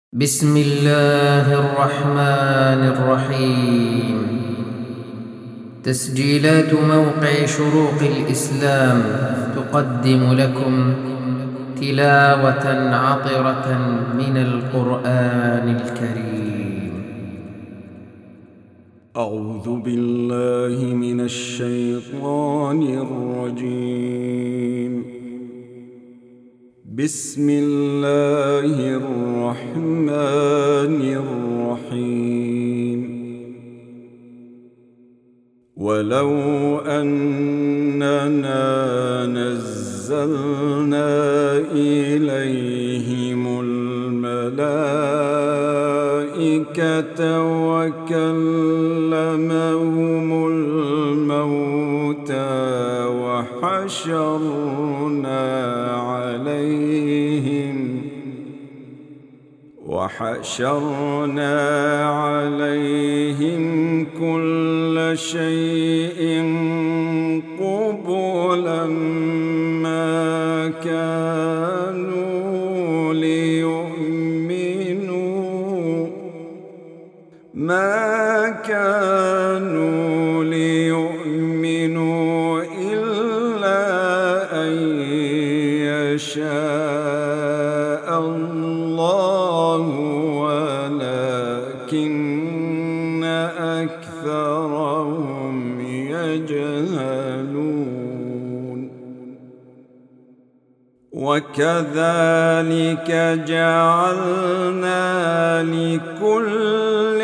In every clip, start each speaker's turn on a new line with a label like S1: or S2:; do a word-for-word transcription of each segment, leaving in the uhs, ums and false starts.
S1: بسم الله الرحمن الرحيم. تسجيلات موقع شروق الإسلام تقدم لكم تلاوة عطرة من القرآن الكريم.
S2: أعوذ بالله من الشيطان الرجيم. بسم الله الرحمن الرحيم. ولو أننا نزلنا إليهم الملائكة وكلمهم الموتى وحشرنا عليهم وحشرنا عليهم كل شيء قبلا ما كانوا ليؤمنوا ما كانوا ليؤمنوا إلا أن يشاء الله ولكن أكثرهم يجهلون. وكذلك جعلنا لكل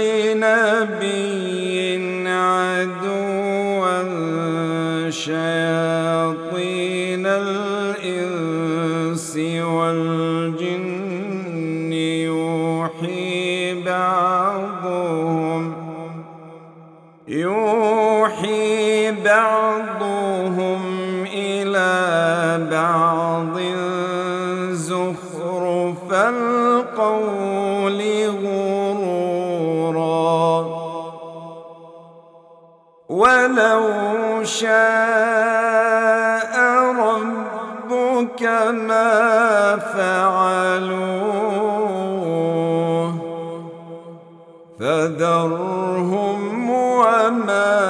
S2: نبي عدوا شياطين الإنس والجن يوحي بعضهم يوحي بعضهم إلى بعض زخرف القول غرورا. ولو شاء ربك ما فعلوه فذرهم وما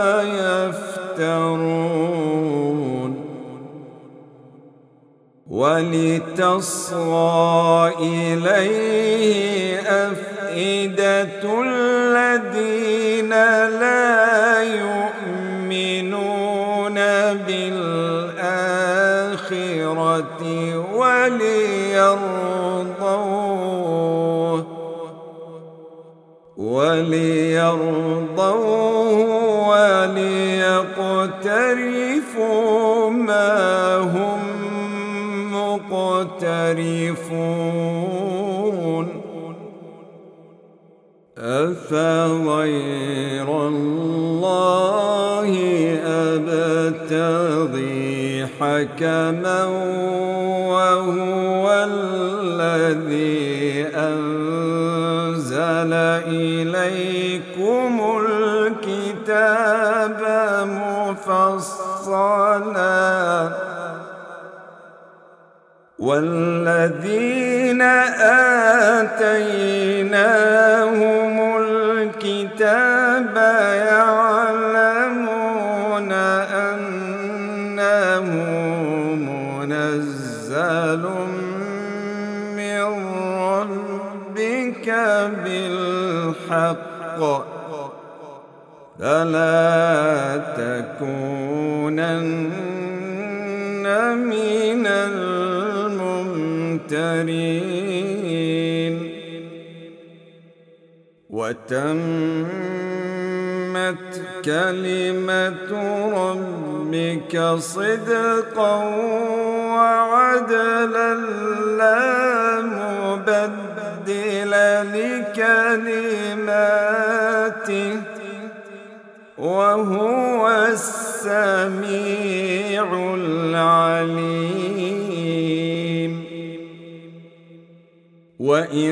S2: يفترون. ولتصغى إليه أفئدة الذين لا يؤمنون بالآخرة وليرضوه وليرضوه وليقترفوا ما هم مقترفون. أفغير الله أبتغي حكما وهو الذي أنزل إليكم الكتاب مفصلا والذين آتيناهم الكتاب يعلمون أنه منزل من ربك بالحق فلا تكونن من الممترين. وتمت كلمة ربك صدقا وعدلا لا مبدل لكلماته وهو السميع العليم. وإن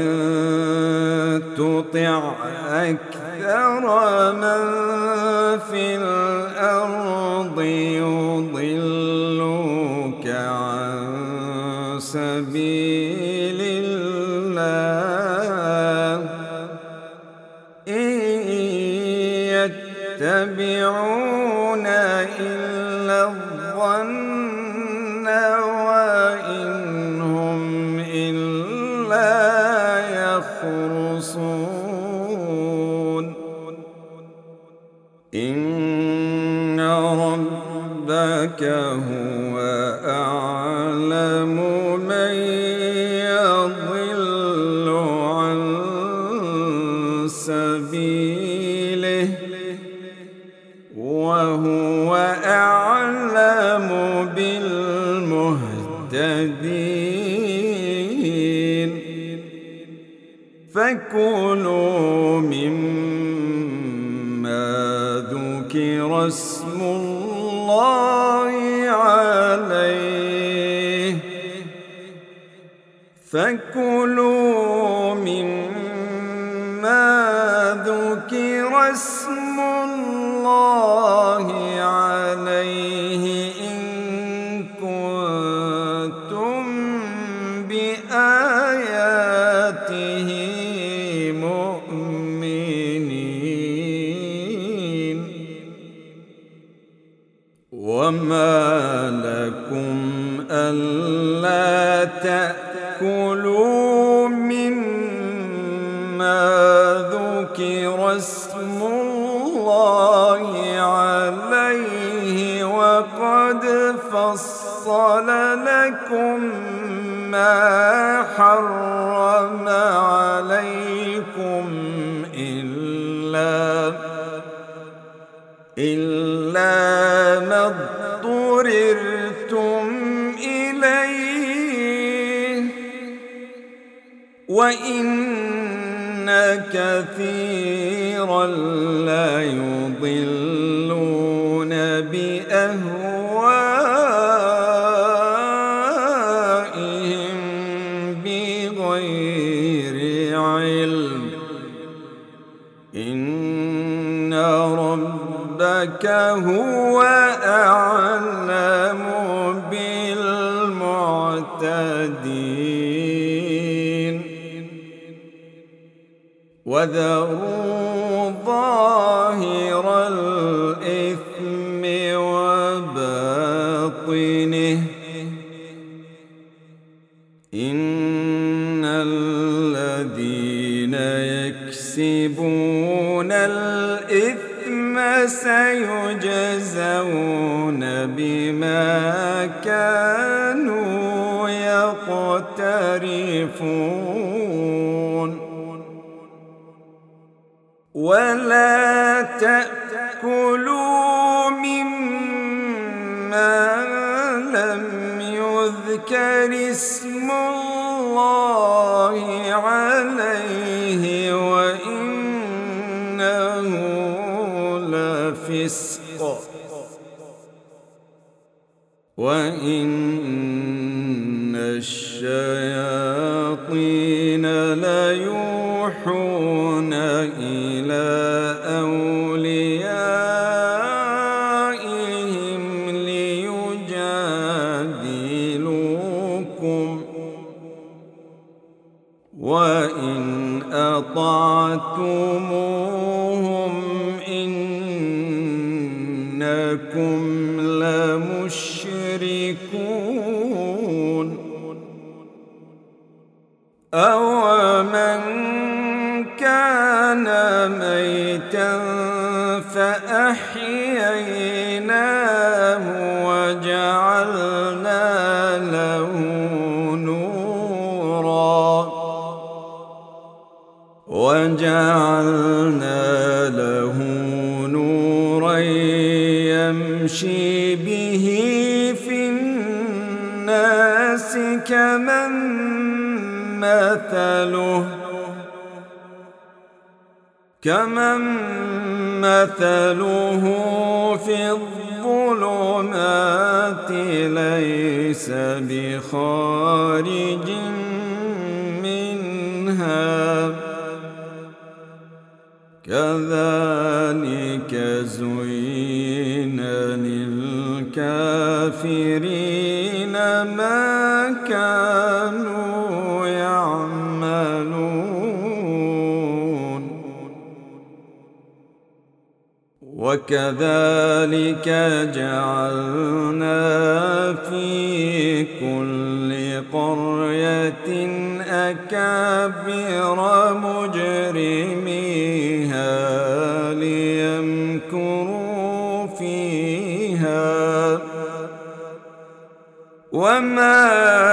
S2: تطع أكثر من في الأرض يضلوك عن سبيل الله يتبعون إلا الظن وإن هم إلا يخرصون إن ربك هو أعلم من يضل عن سبيله وهو أعلم بالمهتدين فكلوا مما ذكر اسم الله عليه فكلوا مما ذكر اسم الله عليه إن كنتم بآياته مؤمنين وما لكم ألا تأكلوا مما ذكر اسم الله عليه وقد فصل لكم ما حرم عليكم إلا إلا ما اضطررتم إليه وإن كثيرا ليضلون بأهوائهم بغير علم إن ربك هو أعلم بالمعتدين وذروا ظاهر الإثم وباطنه إن الذين يكسبون الإثم سيجزون بما كانوا يقترفون ولا تأكلوا مما لم يذكر اسم الله عليه وإنه لفسق وإن الشياطين ليوحون إلى أوليائهم ليجادلوكم وإن أطعتموهم إنكم لمشركون أومن كان ميتا فأحييناه وجعلنا له نورا وجعلنا له نورا يمشي به في الناس كمن مثله كمن مثله في الظلمات ليس بخارج منها كذلك زين للكافرين ما كانوا يعملون وكذلك جعلنا في كل قرية أكابر مجرميها ليمكروا فيها وما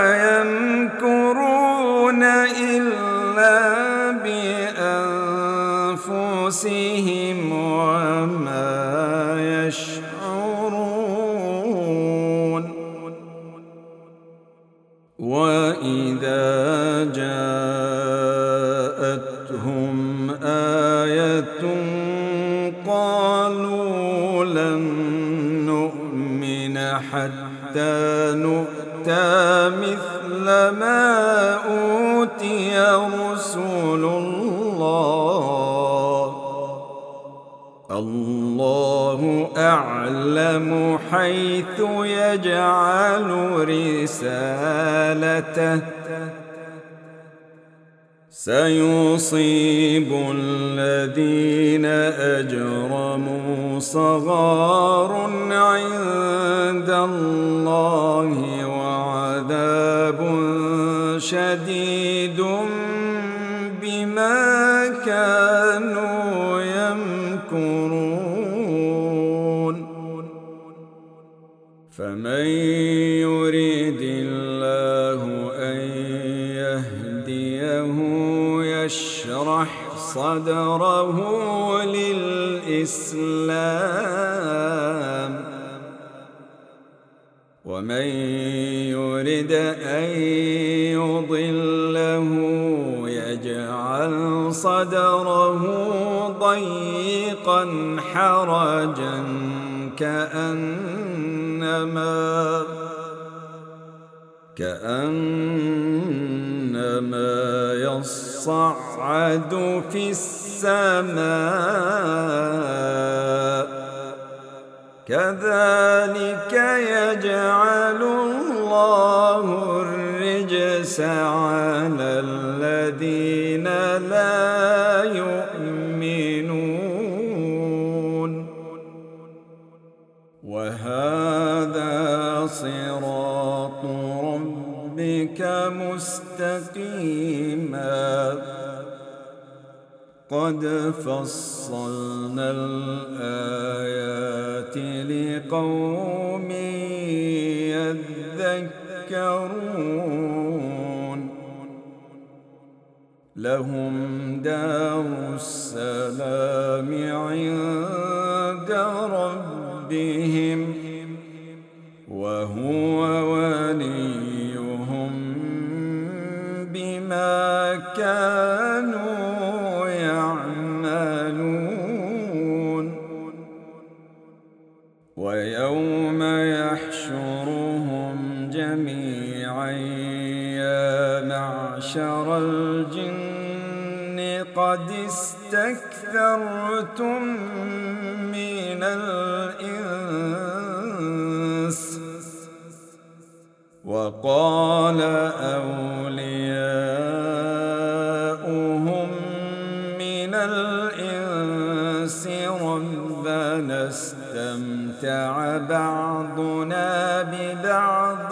S2: يمكرون إلا بأنفسهم وما يشعرون. وإذا جاءتهم آية قالوا لن نؤمن حتى نؤتى مثل ما أوتي رسل الله الله أعلم حيث يجعل رسالته سيصيب الذين أجرموا صغار عند الله وعذاب شديد بما كانوا يمكرون. فمن يريد الله أن يهديه يشرح صدره للإسلام ومن يرد أن يضله يجعل صدره ضيقا حرجا كأنما كأنما يصعد في السماء كذلك يجعل الله الرجس على الذين لا يؤمنون. وهذا صراط ربك مستقيما قد فصلنا الآيات لقوم يذكرون. لهم دار السلام عند ربهم وهو وليهم بما كانوا يعملون. ويوم يحشرهم جميعا يا معشر الجن قد استكثرتم من الإنس وقال أولياؤهم من الإنس ربنا استمتع بعضنا ببعض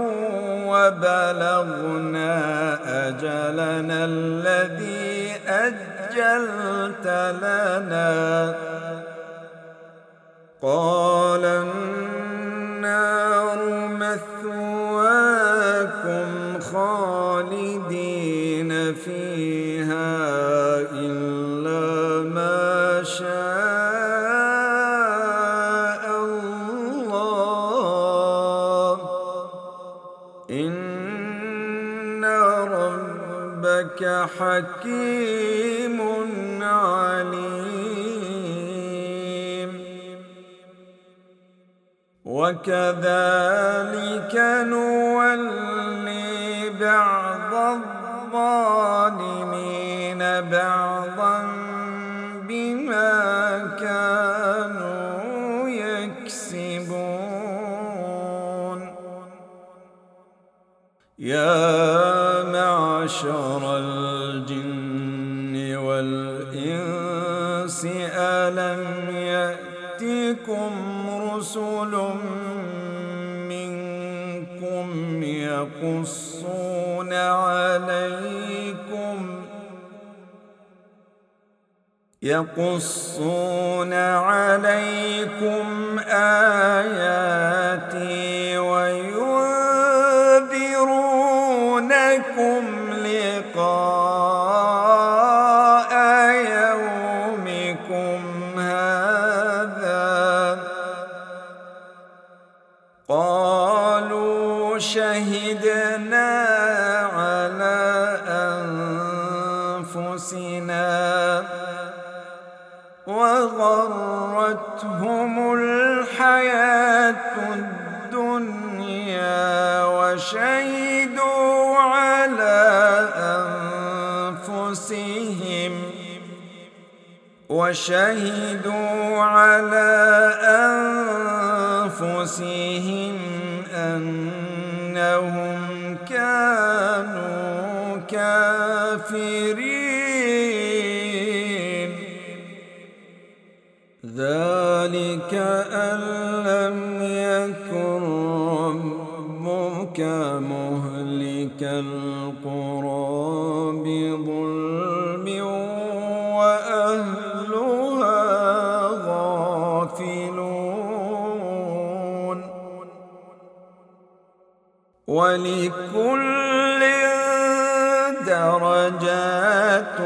S2: وبلغنا أجلنا الذي أجلت لنا قال النار مثواكم خالدين فيها إلا ما شاء الله إن ربك حكيم عليم. وكذلك نولي بعض الظالمين بعضا بما كانوا يكسبون. يا معشر الجن والإنس ألم يأتكم يأتكم رسل منكم يقصون عليكم يقصون عليكم آياتي وينذرونكم لقاء يومكم هذا قالوا شهدنا على أنفسنا وغرتهم الحياة الدنيا وشهدوا على أنفسهم وشهدوا على أنفسهم أنهم كانوا كافرين ذلك أن لم يكن ربك مهلك القرى بظلم وأهلها غافلون ولكل درجات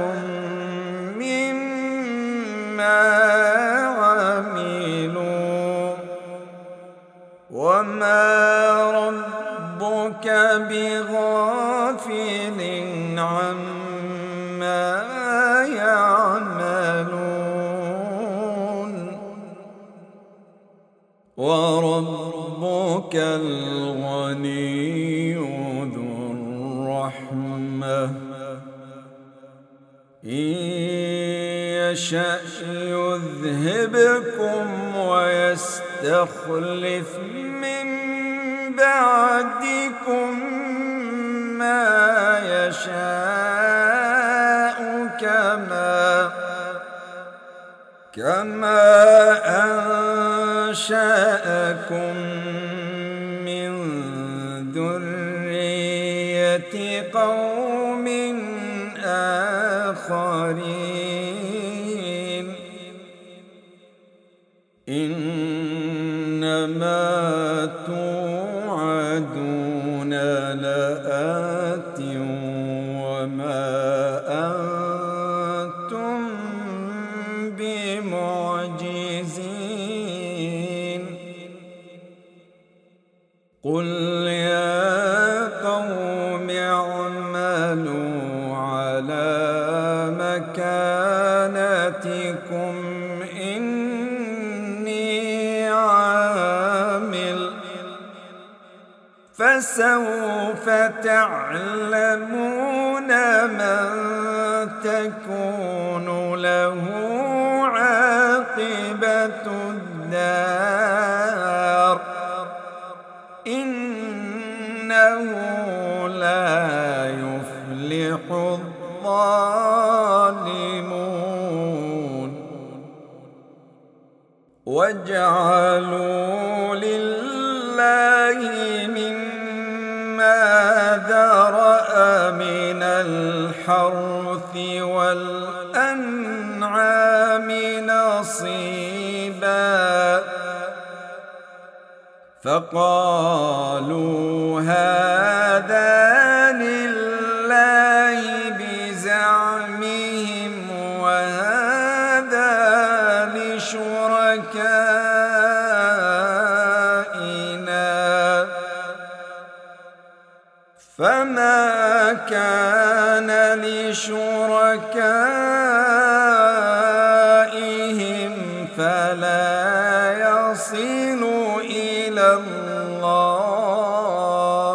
S2: مما عملوا وما ربك بغافل عما يعملون وربك الغني ذو الرحمة إن يشأ يذهبكم ويستخلف من بعدكم ما يشاء كما كما أنشأكم من ذرية قوم آخرين إنما توعدون لآت وما أنتم بمعجزين قل يا قوم اعملوا على مكانتكم إني عامل فسوف تعلمون من تكون له عاقبة الدار إنه لا يفلح الظالمون وجعلوا لله مما ذرأ من الحرث والأنعام نصيبا فقالوا هذا لله بزعمهم وهذا لشركائنا فما كان لشركائهم فلا يصل إلى الله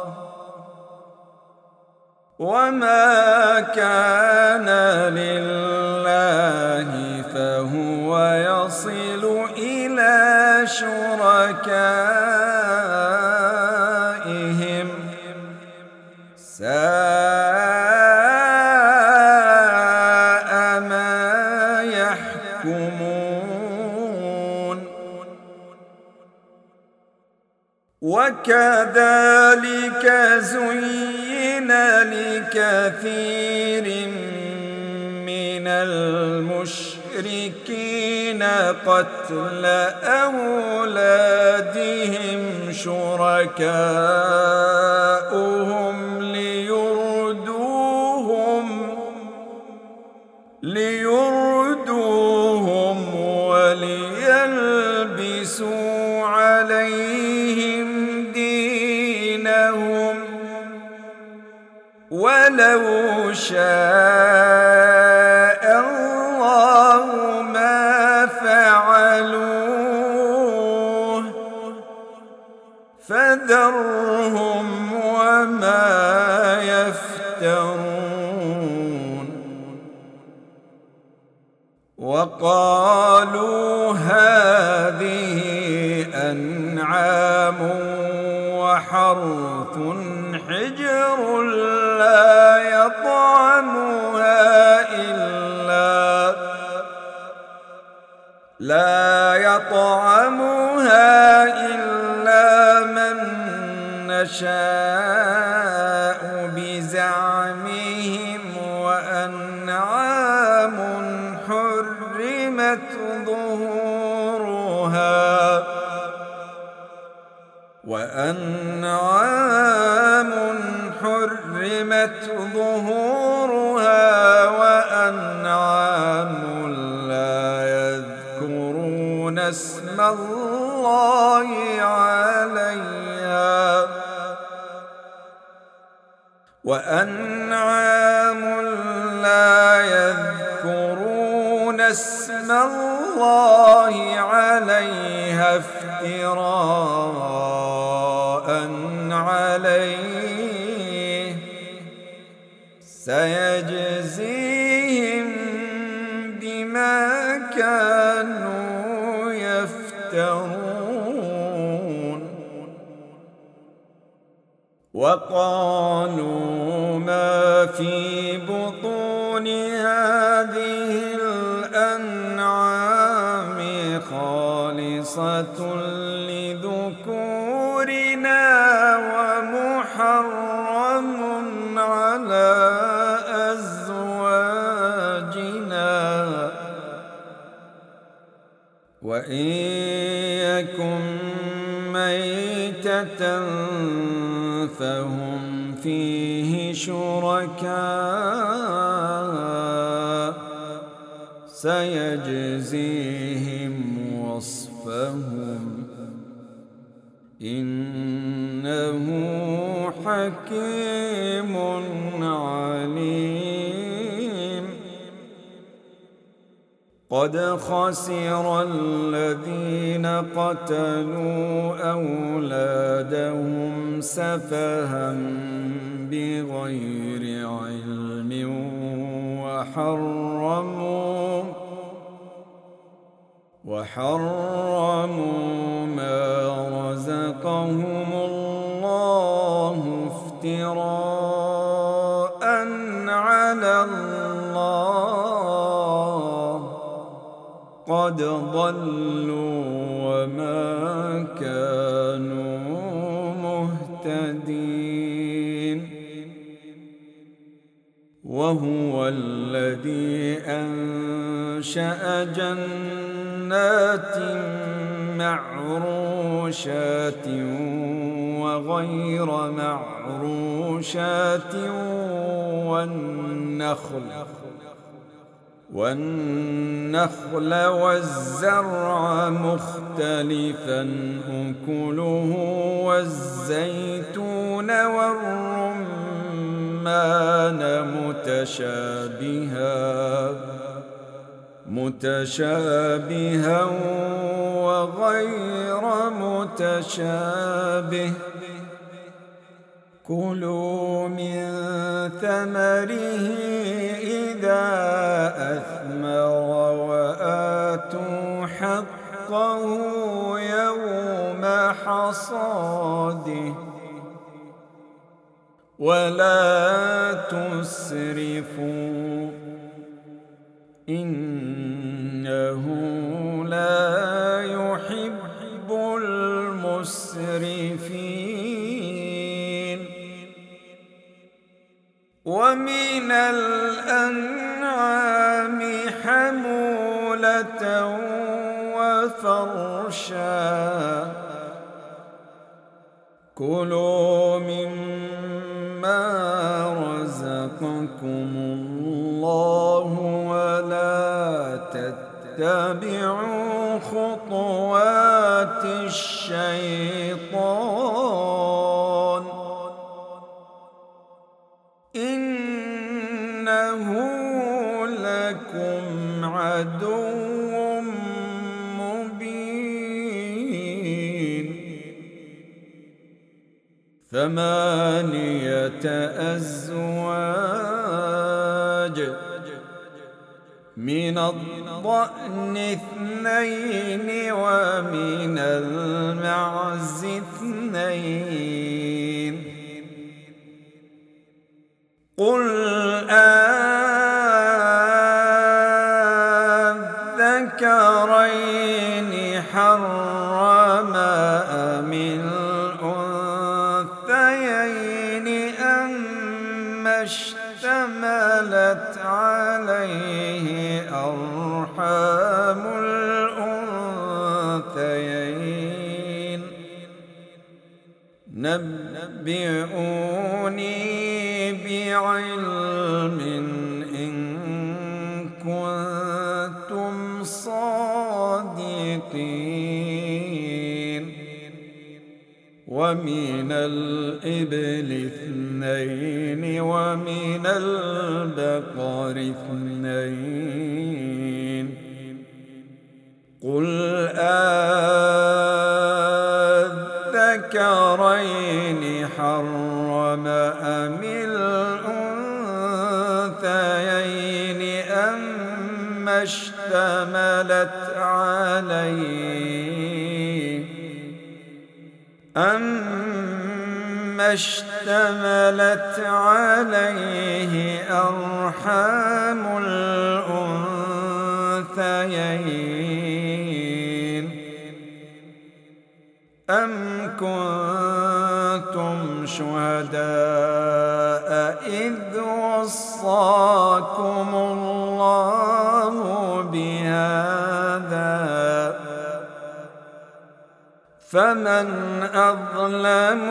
S2: وما كان لله فهو يصل إلى شركائهم ساء ما يحكمون وكذلك زين لكثير من المشركين قتل أولادهم شركاؤهم ليردوهم ليردوهم وليلبسوا عليهم دينهم ولو شاء الله ما فعلوه فذرهم وما يفترون. وقالوا هذه أنعام وحرث حجر لا يطعمها إلا لا يطعمها إلا من نشاء بزعمهم وأنعام حرمت ظهورها وأنعام حرمت ظهورها وأنعام لا يذكرون اسم الله عليها وأنعام لا يذكرون اسم الله عليها افتراء عليه سيجزيهم بما كانوا يفترون. وقالوا ما في بطون هذه الأنعام خالصة لذكورنا ومحرم على أزواجنا وإن يكن ميتة فهم فيه شركاء سيجزيهم وصفهم إنه حكيم عليم. قد خسر الذين قتلوا أولادهم سفها بغير علم وحرموا وحرموا ما رزقهم الله افتراء على الله قد ضلوا وما كانوا مهتدين. وهو الذي أنشأ جنات معروشات وغير معروشات والنخل والنخل والزرع مختلفا أكله والزيتون والرمان متشابها متشابها وغير متشابه كلوا من ثمره إذا أثمر وآتوا حقه يوم حصاده ولا تسرفوا إنه لا يحب المسرفين. الأنعام حمولة وفرشا كلوا مما رزقكم الله ولا تتبعوا خطوات الشيطان إنه لكم عدو مبين. ثمانية أزواج من الضأن اثنين ومن المعز اثنين قل أذكرين حرم أم الأنثيين أما اشتملت عليه أرحام الأنثيين نبئوني بعلم إن كنتم صادقين. ومن الإبل اثنين ومن البقر اثنين قل أذكرين حرم أم الأنثيين أما اشتملت عليه أما اشتملت عليه أرحام الأنثيين أم كنتم شهداء إذ وصاكم الله بهذا فمن أظلم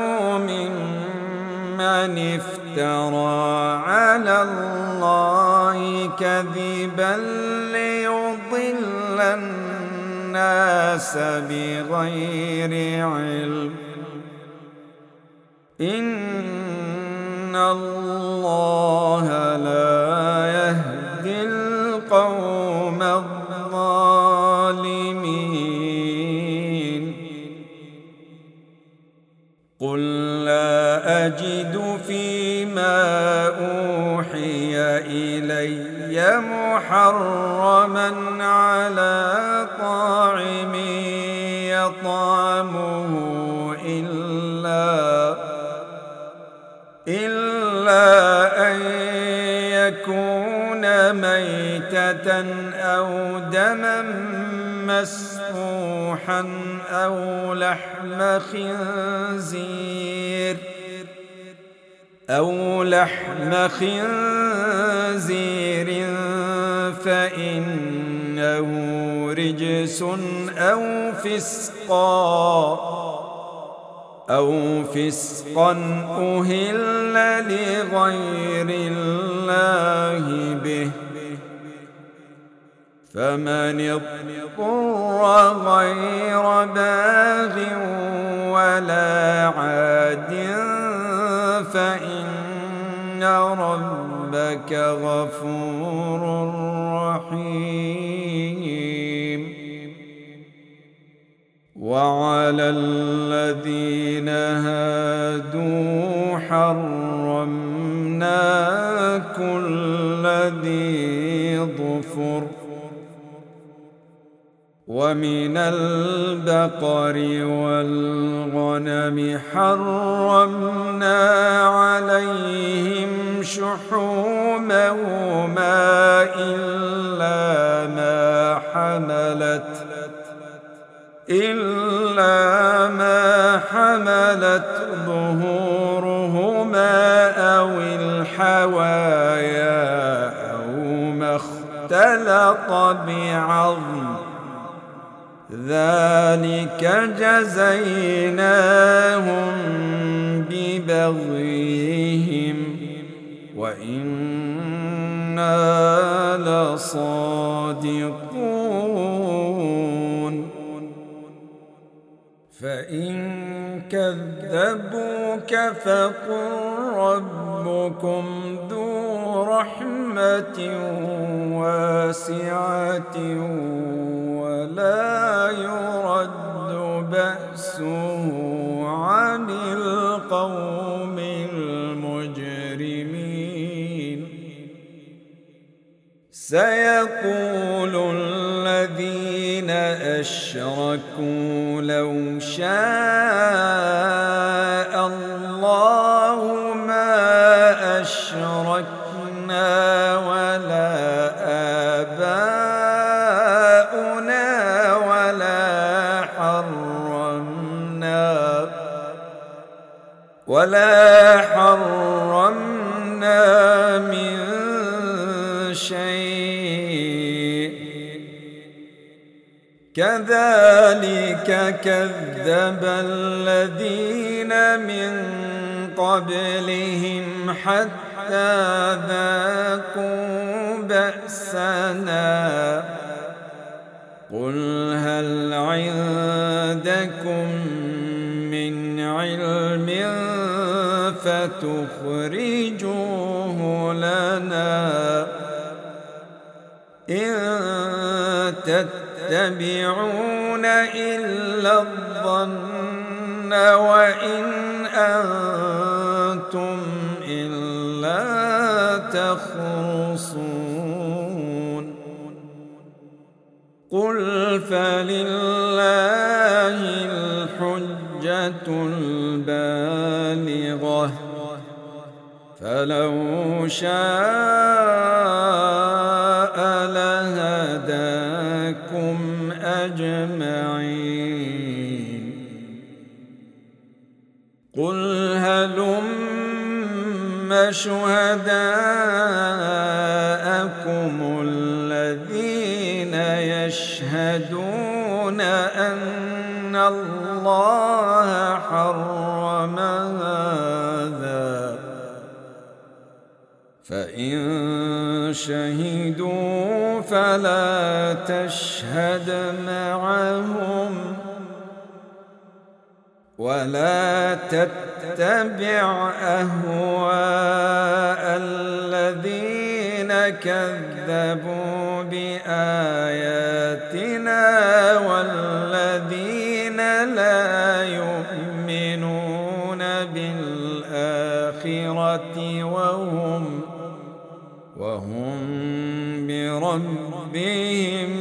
S2: ممن افترى على الله كذبا ليضل الناس بغير علم إن الله لا يهدي القوم الظالمين. قل لا أجد فيما أوحي إلي محرما على طاعم يطعمه إلا إلا أن يكون ميتة أو دما مسفوحا أو لحم خنزير أو لحم خنزير فإنه رجس أو فسقا أو فسقا أهل لغير الله به فمن اضطر غير باغ ولا عاد فإن ربك غفور رحيم. وعلى الذين هادوا حرمنا كل ذي ظفر ومن البقر والغنم حرمنا عليهم شحومهما إلا ما حملت إلا ما حملت ظهورهما أو الحوايا اختلط بعظم ذلك جزيناهم ببغيهم وإنا لصادقون فإن كذبوك فقل ربكم ذو رحمة واسعة ولا يرد بأسه عن القوم المجرمين سيقول الذين أشركوا لو شاء الله ما أشركنا ولا آباؤنا ولا حرمنا ولا حرمنا من شيء كذلك كذب الذين من قبلهم حتى ذاقوا بأسنا قل هل عندكم من علم فتخرجوه لنا إن تتبعون إلا الظن وإن أنتم إلا تخرصون قل فلله الحجة البالغة فلو شاء لهداكم أجمعين قل هلم شهداءكم الذين يشهدون أن الله حرم هذا فإن شهدوا فلا تشهد معهم ولا تتبع أهواء الذين كذبوا بآياتنا والذين لا يؤمنون بالآخرة وهم وهم بربهم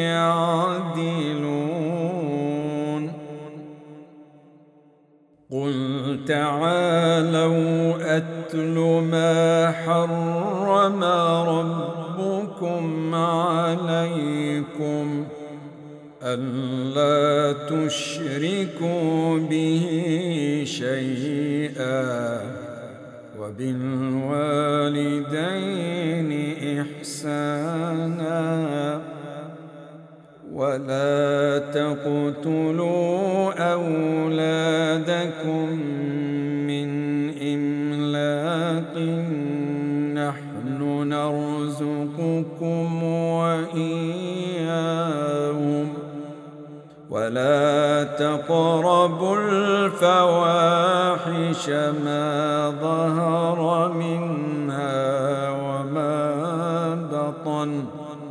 S2: يعدلون قل تعالوا أتل ما حرم ربكم عليكم ألا تشركوا به شيئا وبالوالدين إحسانا ولا تقتلوا أولادكم من إملاق نحن نرزقكم وإياهم ولا تقربوا الفواحش ما ظهر منها وما بطن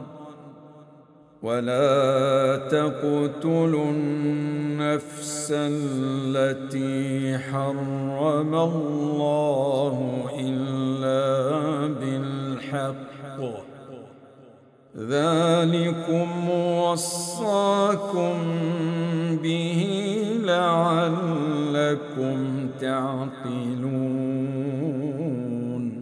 S2: ولا تقتلوا النفس التي حرم الله إلا بالحق ذلكم وصاكم به لعلكم تعقلون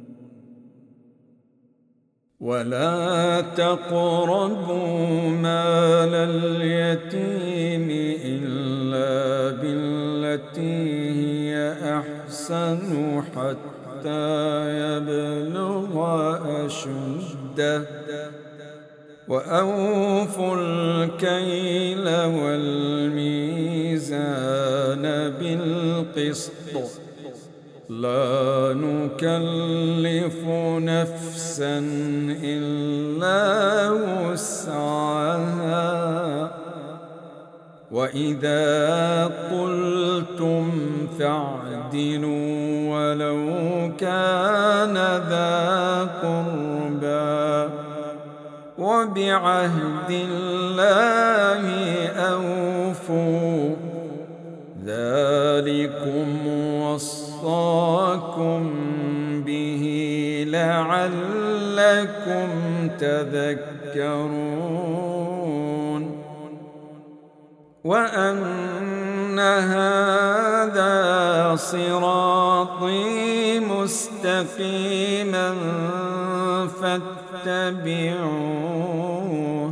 S2: ولا تقربوا مال اليتيم إلا بالتي هي أحسن حتى يبلغ أشده وأوفوا الكيل والميزان بالقسط لا نكلف نفسا إلا وسعها وإذا قلتم فاعدلوا ولو كان ذا قربى وبعهد الله أوفوا ذلكم وصاكم به لعلكم تذكرون وأن هذا صراطي مستقيما فاتبعوه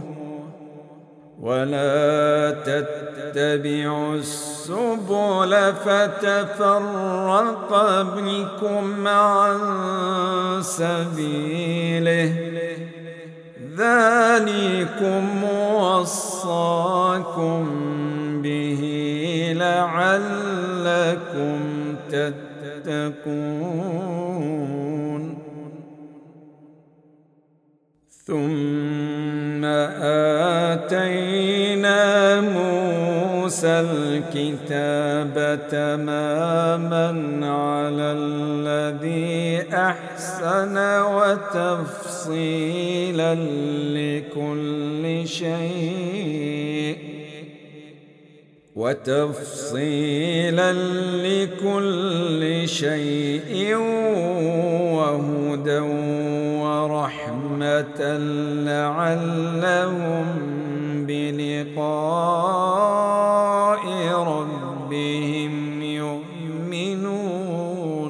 S2: ولا تتبعوا السبل فتفرق بكم عن سبيله ذلكم وصاكم به لعلكم تتقون ثم آتينا موسى الكتاب تماما على الذي أحسن وتفصيلا لكل شيء وتفصيلا لكل شيء وهدى ورحمة لعلهم بلقاء ربهم يؤمنون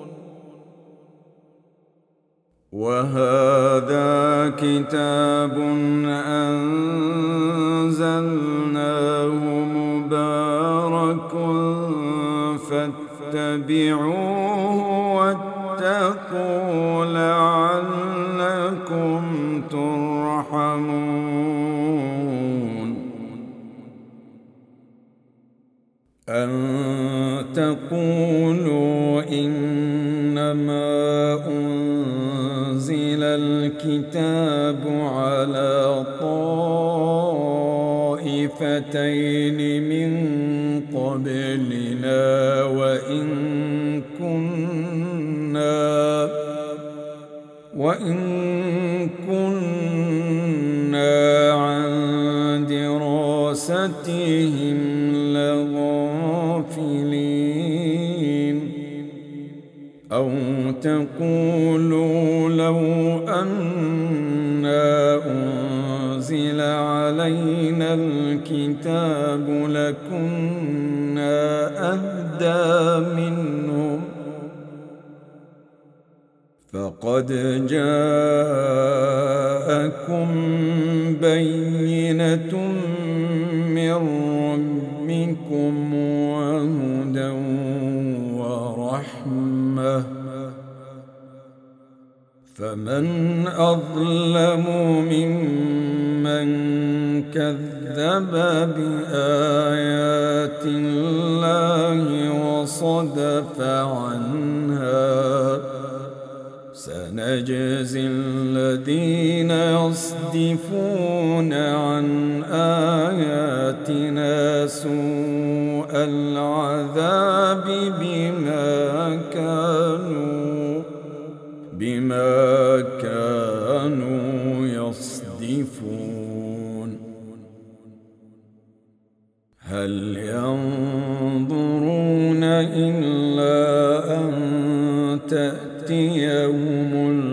S2: وهذا كتاب أنزلناه مبارك فاتبعوه واتقوا لعلكم ترحمون أن تقولوا إنما أنزل الكتاب على طائفتين من قبلنا وإن كنا وإن كنا عن دراستهم لغافلين أو تقولوا لو أنا أنزل علينا الكتاب لكنا أهدى منهم فقد جاءكم بينة من ربكم وهدى ورحمة فمن أظلم ممن كذب بآيات الله وصدف عنها سنجزي الذين يصدفون عن آياتنا سوء العذاب بما كانوا بما كانوا يصدفون هل ينظرون إلا أن تأتيهم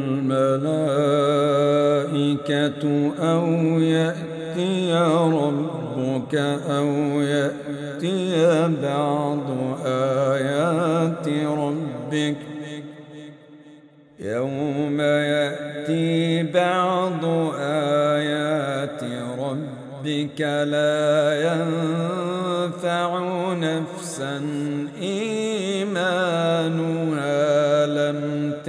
S2: الملائكة أو يأتي ربك أو يأتي بعض آيات ربك يوم يأتي بعض آيات ربك لا ينفع نفسا إيمانها لم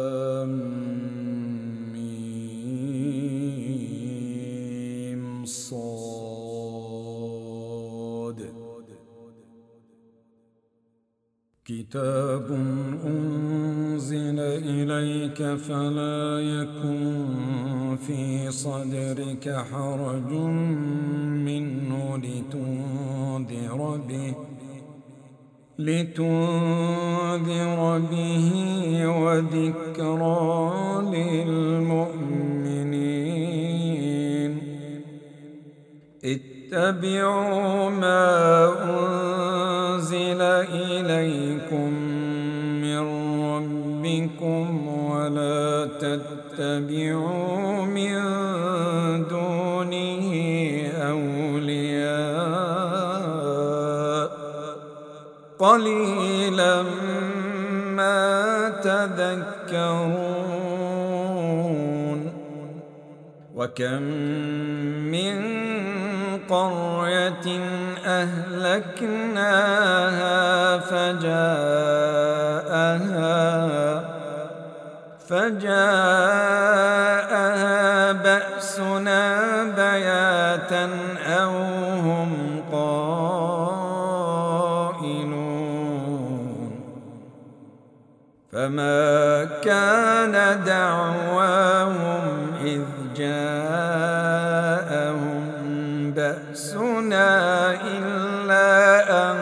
S2: كتاب أنزل إليك فلا يكن في صدرك حرج منه لتنذر به لتنذر به وذكرى للمؤمنين اتبعوا ما أنزل إليكم من ربكم ولا تتبعوا من دونه أولياء قليلا ما تذكرون وكم من قرية أهلكناها فجاءها فجاءها بأسنا بياتا أو هم قائلون فما كان دعواهم إذ جاءهم بأسنا إلا أن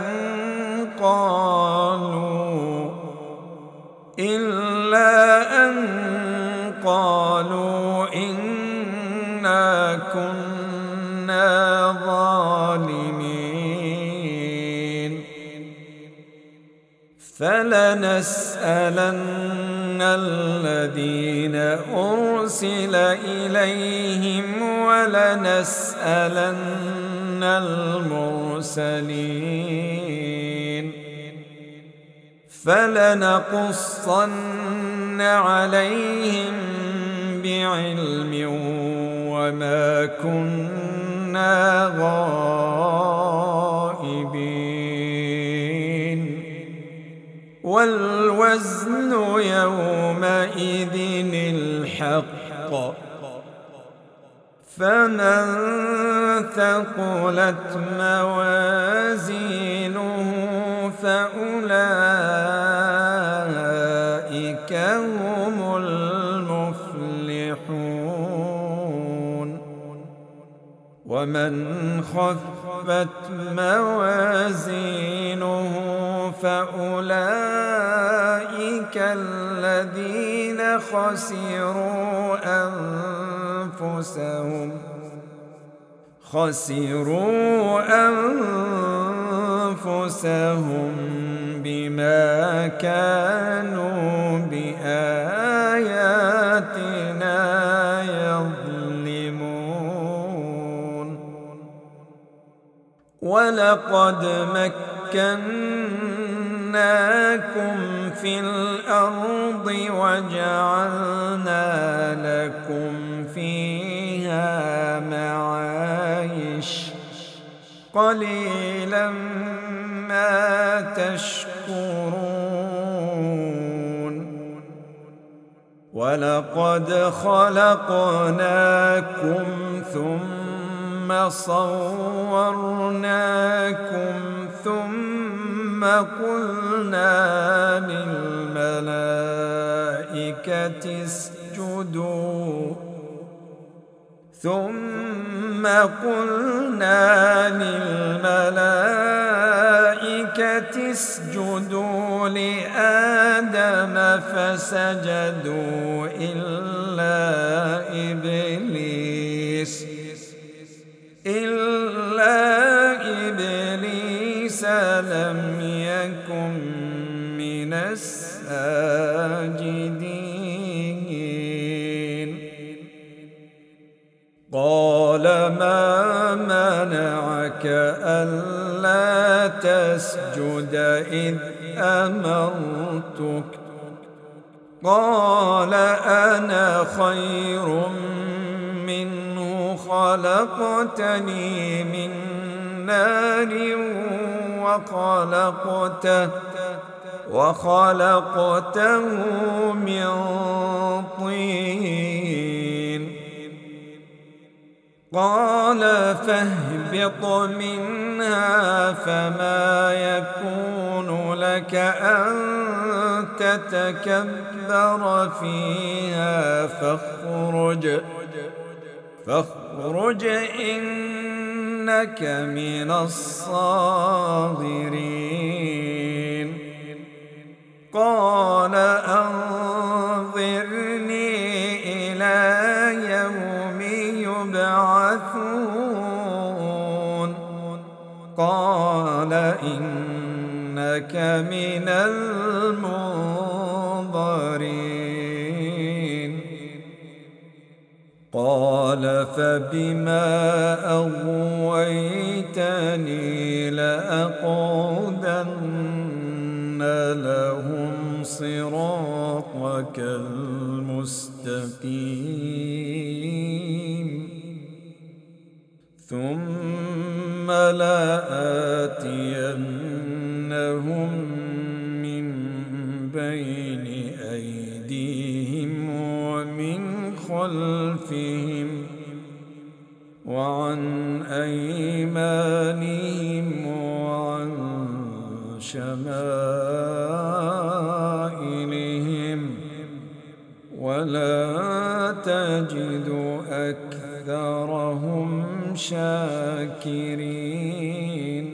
S2: قالوا إلا أن قالوا إنا كنا ظالمين فلنسألن الذين أرسل إليهم ولنسألن المرسلين فلنقصن عليهم بعلم وما كنا غائبين والوزن يومئذ الحق فمن ثقلت موازينه فأولئك هم المفلحون ومن خفت موازينه فأولئك الذين خسروا أنفسهم خسروا أنفسهم بما كانوا بآياتنا يظلمون ولقد مكناكم في الأرض وجعلنا لكم فيها معايش قليلا ما تشكرون ولقد خلقناكم ثم صورناكم ثم قلنا للملائكة اسجدوا ثم قلنا للملائكة اسجدوا لآدم فسجدوا إلا إبليس إلا إبليس لم يكن من الساجدين قال ما منعك ألا تسجد إذ أمرتك قال أنا خير منه خلقتني من نار وخلقته وخلقته من طين قال فاهبط منها فما يكون لك أن تتكبر فيها فاخرج فاخرج إنك من الصاغرين. قال أنظرني إلى يوم يبعثون. قال إنك من المنظرين. قال فبما أغويتني لأقعدن لهم صراطك المستقيم ثم لآتينهم من بين أيديهم ومن خلفهم وعن أيمانهم وعن شمائلهم ولا تجد أكثرهم شاكرين.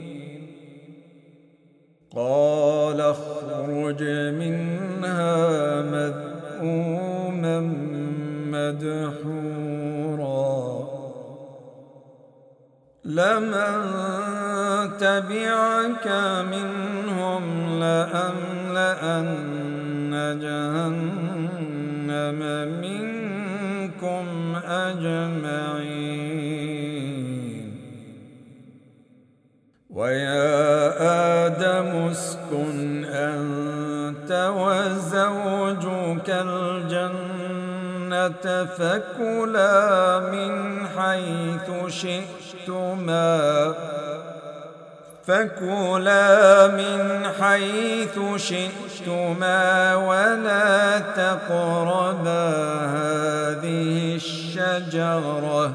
S2: قال اخرج منها مذءوما مدحورا لمن تبعك منهم لأملأن جهنم منكم أجمعين. ويا آدم اسكن أنت وزوجك الجنة فكلا من حيث شئتما فكلا من حيث شئتما ولا تقربا هذه الشجرة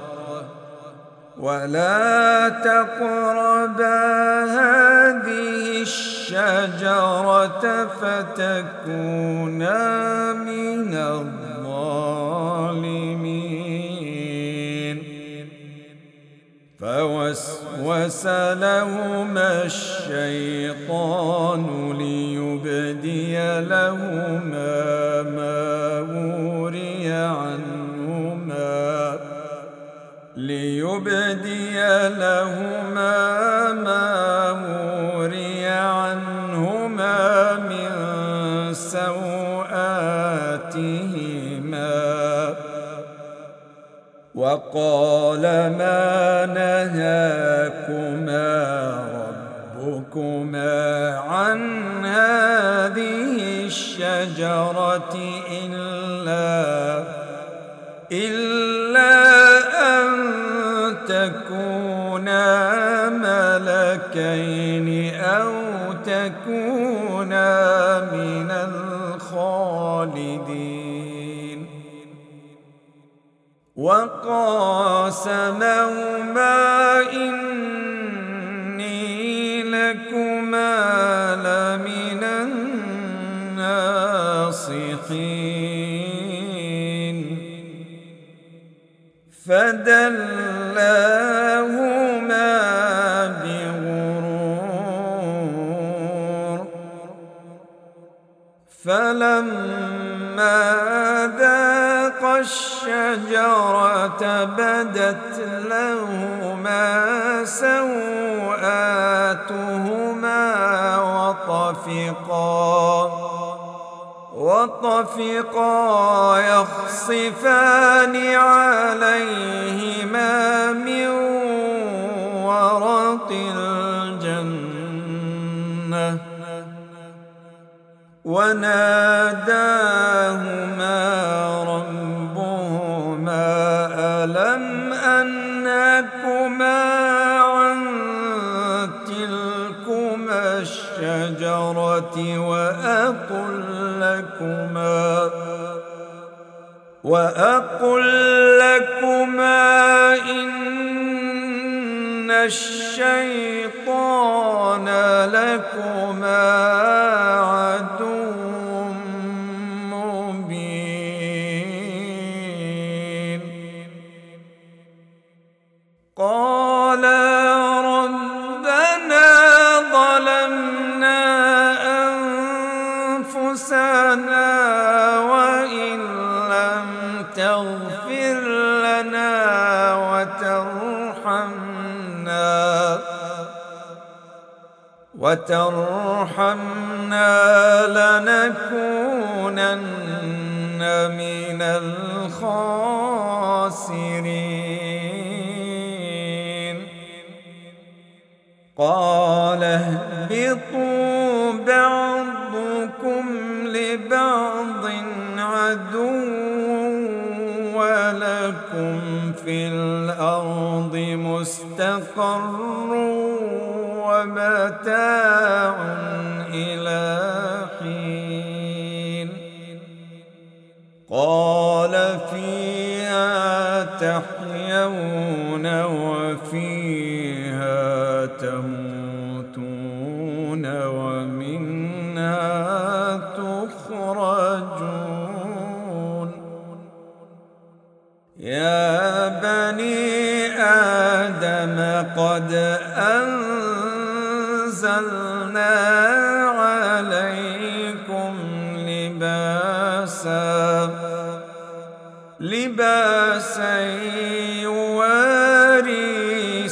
S2: ولا تقربا هذه الشجرة فتكونا من الظالمين. فوسوس لهما الشيطان ليبدي لهما ما وري عنهما ليبدي لهما ما وري عنهما من سوآتهما وقال ما نهاكما ربكما عن هذه الشجرة إلا إلا أن تكونا ملكين أو تكونا من الخالدين. وقاسمهما إني لكما لمن الناصحين. فدلاهما بغرور فلما ذاقا الشجرة بدت لهما سوآتهما وطفقا وطفقا يخصفان عليهما من ورق الجنة وناداهما ربهما ألم أنهكما عن تلكما الشجرة وأقل لكما وأقل لكما إن الشيطان لكما عدو مبين. قال ربنا ظلمنا أنفسنا وإن لم تغفر لنا وترحمنا وترحمنا لنكونن من الخاسرين. قال اهبطوا بعضكم لبعض عدو ولكم في الأرض مستقر ومتاع إلى حين. قال فيها تحيون وفيها تموتون ومنها تخرجون. يا بني آدم قد أنزلنا عليكم لباسا لباسا يواري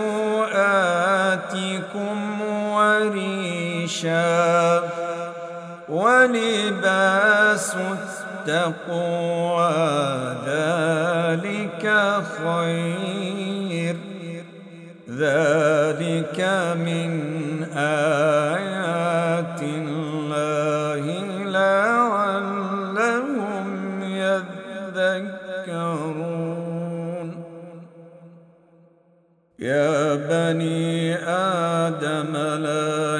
S2: سوآتكم وريشا ولباس التقوى ذلك خير. ذلك من آيات الله لعلهم يذكرون. يا بني آدم لا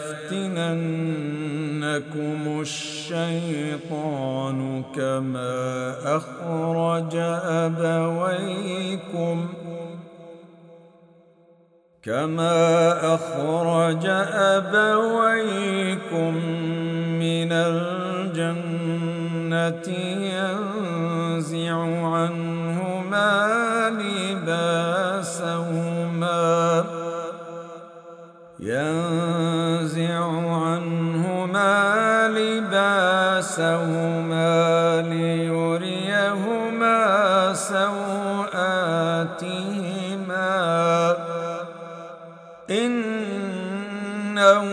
S2: يفتننكم الشيطان كما أخرج أبويكم كما أخرج أبويكم من الجنة ينزع عنهما لباسهما ينزع عنهما لباسهما ليريهما سوآتهما إنه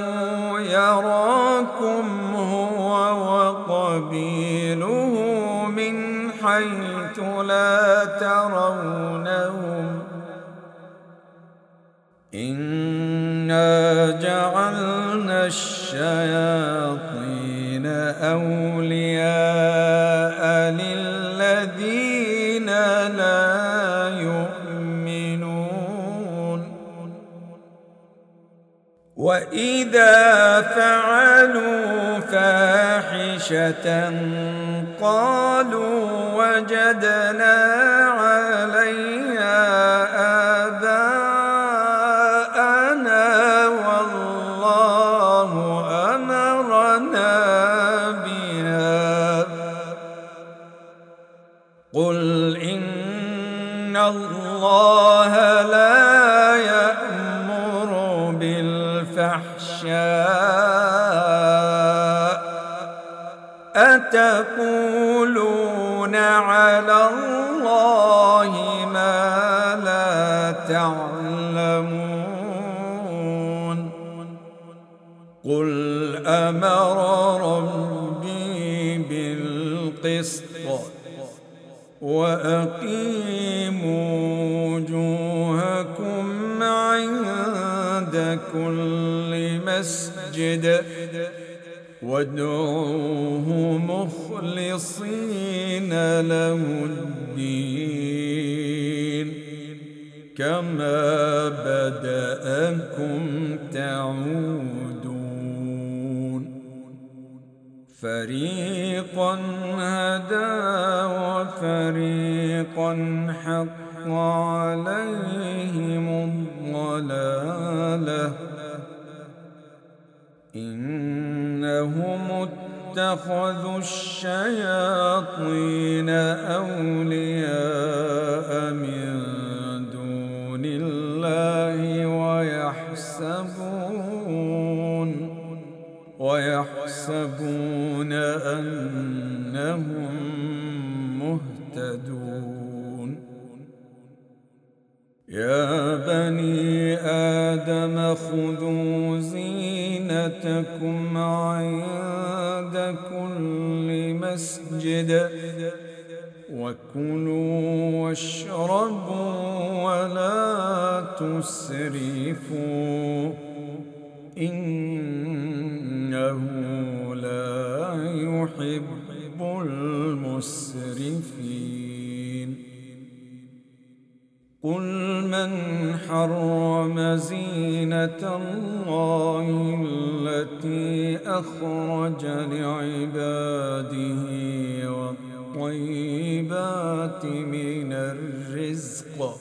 S2: يراكم هو وقبيله من حيث لا ترونهم إنا جعلنا الشياطين أولياء للذين لا يؤمنون. وإذا فعلوا فاحشة قالوا وجدنا عليها آباءنا والله أمرنا بها. قل إن الله لا يأمر بالفحشاء أتقولون على الله ما لا تعلمون. قل أمر ربي بالقسط وأقيموا وجوهكم عند كل مسجد وادعوه مخلصين له الدين كما بدأكم تعودون فريقا هدى وفريقا حق عليهم الضلالة إنهم اتخذوا الشياطين أولياء من دون الله ويحسبون ويحسبون أنهم مهتدون يا بني آدم خذوا زينتكم عند كل مسجد وكلوا واشربوا ولا تسرفوا إنه لا يحب المسرفين قل من حرم زينة الله التي أخرج لعباده والطيبات من الرزق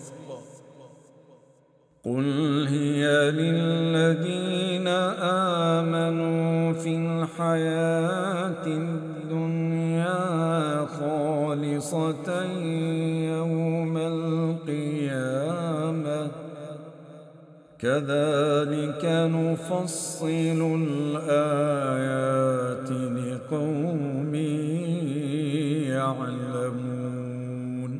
S2: قل هي للذين آمنوا في الحياة الدنيا خالصة يوم القيامة كذلك نفصل الآيات لقوم يعلمون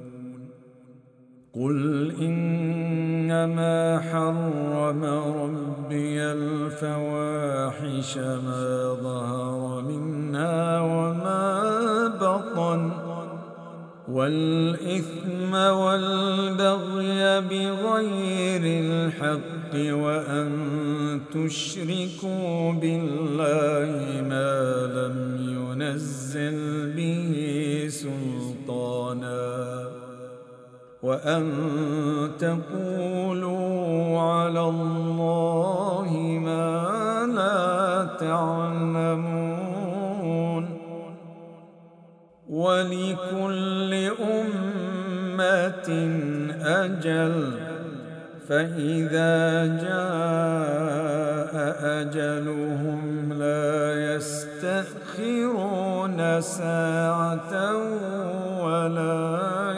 S2: قل إنما حرم ربي الفواحش ما ظهر منها وما بطن والإثم والبغي بغير الحق وأن تشركوا بالله ما لم ينزل به سلطانا وأن تقولوا على الله ما لا تعلمون ولكل أمة أجل فإذا جاء أجلهم لا يستأخرون ساعة ولا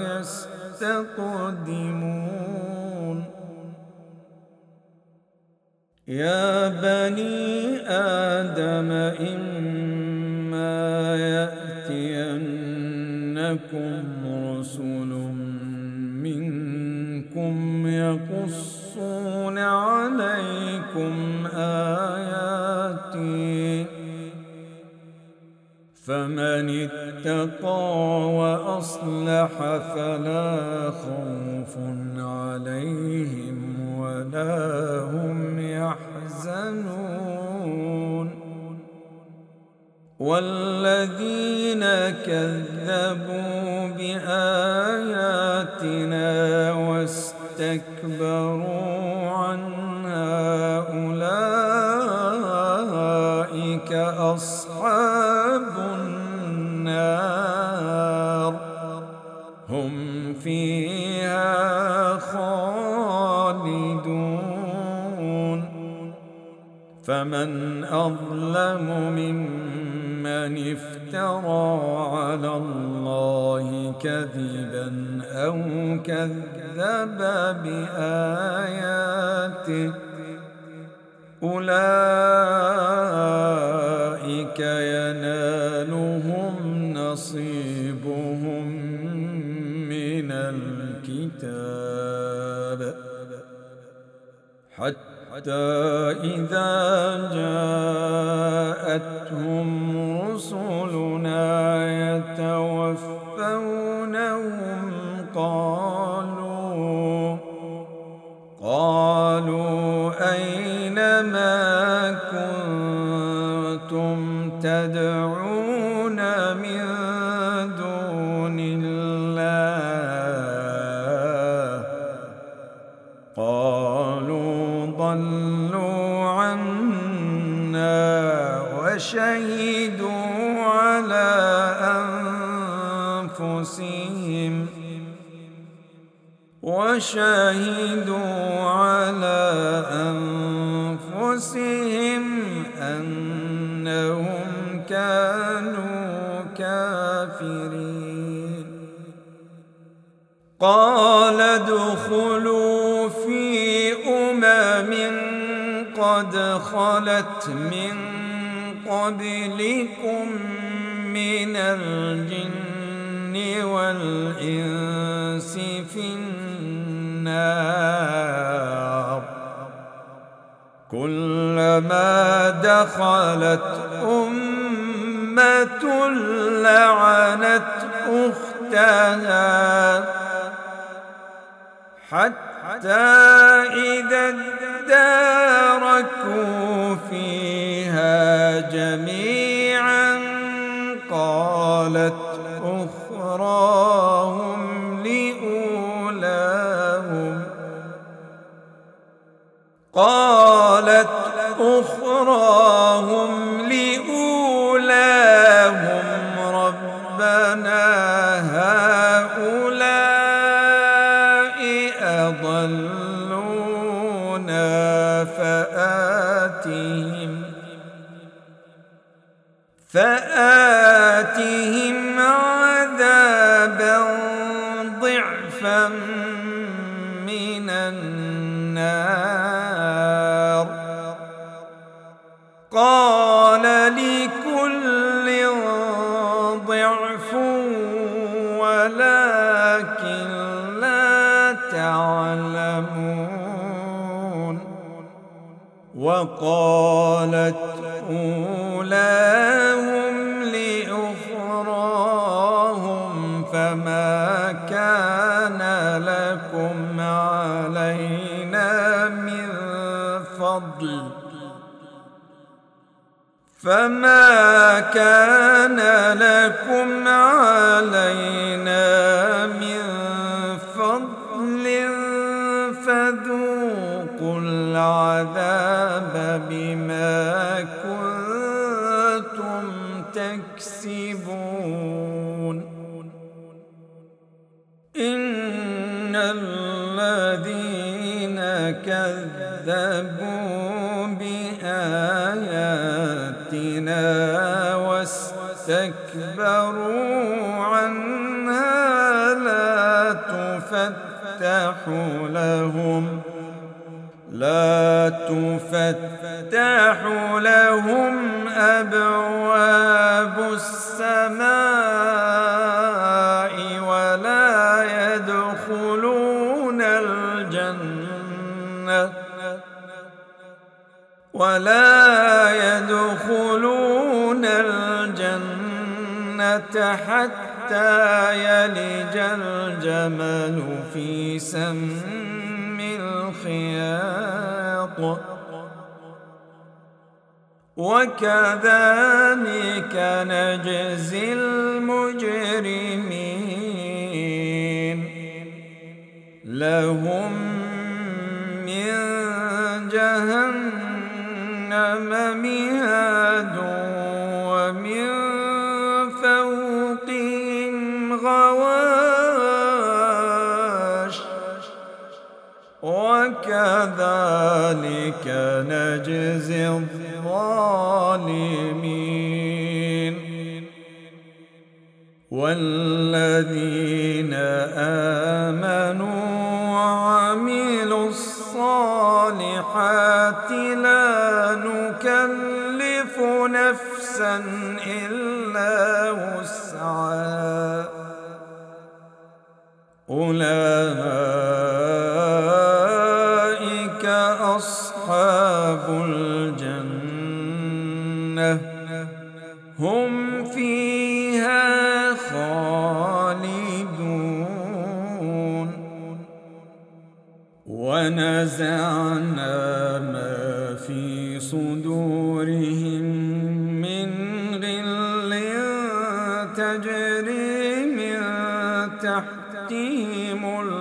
S2: يستقدمون يا بني آدم إما يأتينكم رسل منكم يقصون عليكم آياتي فمن اتقى وأصلح فلا خوف عليهم ولا هم يحزنون والذين كذبوا بآياتنا واستكبروا عنها أولئك أصحاب النار هم فيها خالدون فمن أظلم ممن افترى على الله كذبا أو كذب بآياته أولئك ينالهم نصيبهم من الكتاب حتى إذا جاءتهم رسلنا يتوفونهم قالوا قالوا أين ما كنتم تدعون من دون الله قالوا ضلوا عنا وشهدوا وشهدوا على أنفسهم أنهم كانوا كافرين. قال ادخلوا في أمم قد خلت من قبلكم من الجن والإنس في النار كلما دخلت أمة لعنت أختها حتى إذا اداركوا فيها جميعا قالت أخراهم لأولاهم قالت أخراهم لأولاهم ربنا هؤلاء أضلونا فآتهم فآتهم عذابا ضعفا من النار قال لكل ضعف ولكن لا تعلمون. وقالت أولاهم لأخراهم فما كان لكم علينا من فضل فما كان لكم علينا من فضل فذوقوا العذاب بما كنتم تكسبون. إن الذين كذبوا بآياتنا واستكبروا عنها لا تفتح لهم لا تفتح لهم أبواب السماء ولا يدخلون الجنة ولا يدخلون الجنة حتى يلج الجمل في سم الخياط وكذلك نجزي المجرمين. لهم من جهنم مهاد ومن فوقهم غواش وكذلك نجزي الظالمين. والذين آمنوا وعملوا الصالحات لا نكلف نفسا إلا وسعها أولئك أصحاب الجنة هم فيها خالدون. ونزعنا ما في صدورهم من غل تجري من تحتهم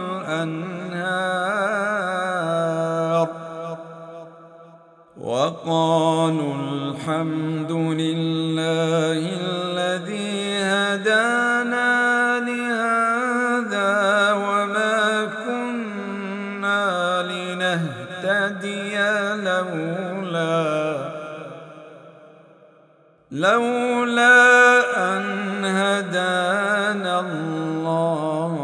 S2: الأنهار وقالوا الحمد لله الذي هدانا لهذا وما كنا لنهتدي لولا لولا أن هدانا الله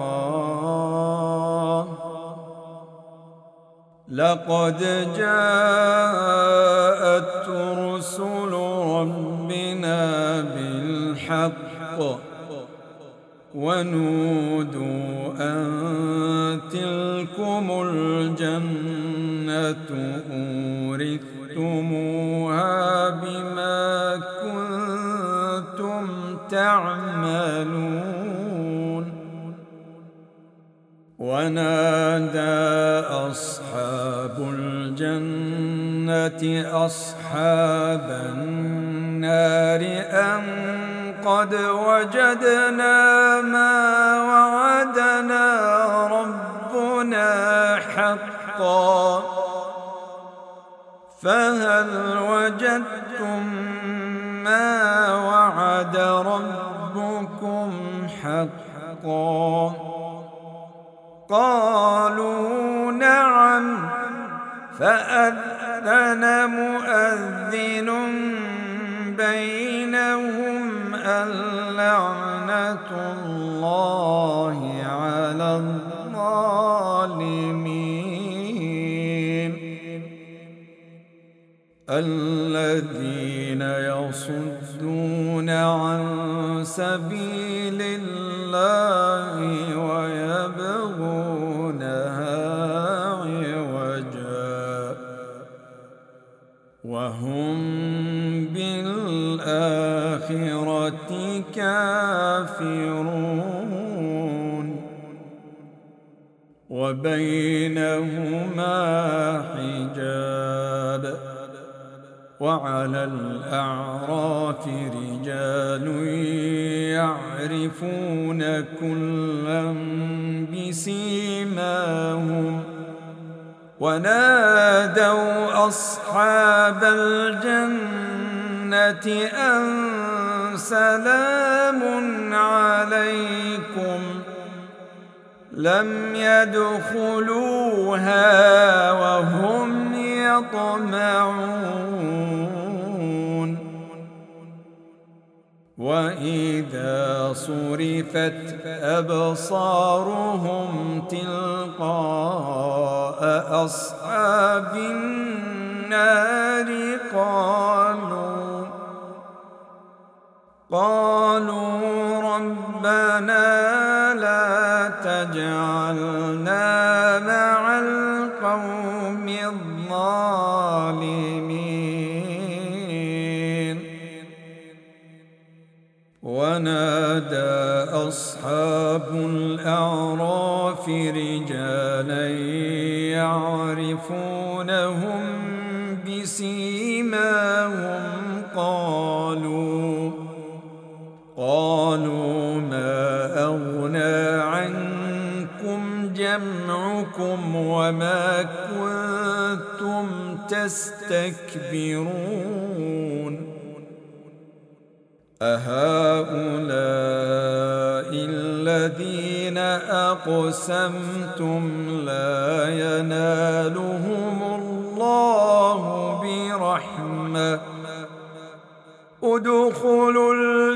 S2: لقد جاءت رسل ربنا بالحق ونودوا أن تلكم الجنة أورثتموها بما كنتم تعملون ونادى أصحاب الجنة أصحاب النار أن قد وجدنا ما وعدنا ربنا حقا فهل وجدتم ما وعد ربكم حقا قالوا نعم فأذن مؤذن بينهم اللعنة الله على الظالمين الذين يصدون عن سبيل الله ويبغونها عوجا وهم بالآخرة كافرون وبينهما حجاب وعلى الأعراف رجال يعرفون كلا بسيماهم ونادوا أصحاب الجنة أن سلام عليكم لم يدخلوها وهم يطمعون وإذا صرفت أبصارهم تلقاء أصحاب النار قالوا قالوا ربنا لا تجعلنا مع القوم الظالمين ونادى أصحاب الأعراف رجالا يعرفونهم بسيماهم قالوا قالوا ما أغنى عنكم جمعكم وما كنتم تستكبرون أهؤلاء الذين أقسمتم لا ينالهم الله برحمة ادخلوا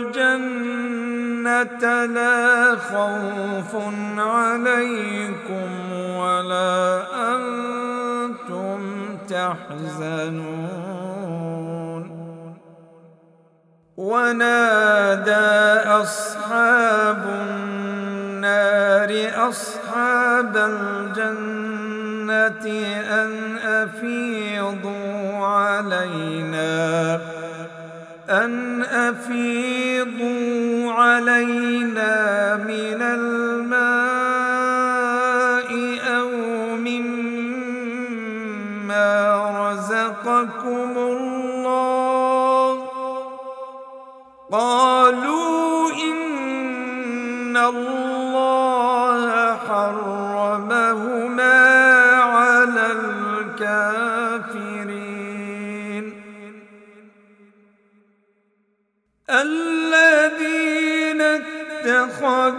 S2: الجنة لا خوف عليكم ولا أنتم تحزنون ونادى أصحاب النار أصحاب الجنة أن أفيضوا علينا أن أفيضوا علينا من الماء أو مما رزقكم الله قالوا إن الله حرمهما على الكافرين الذين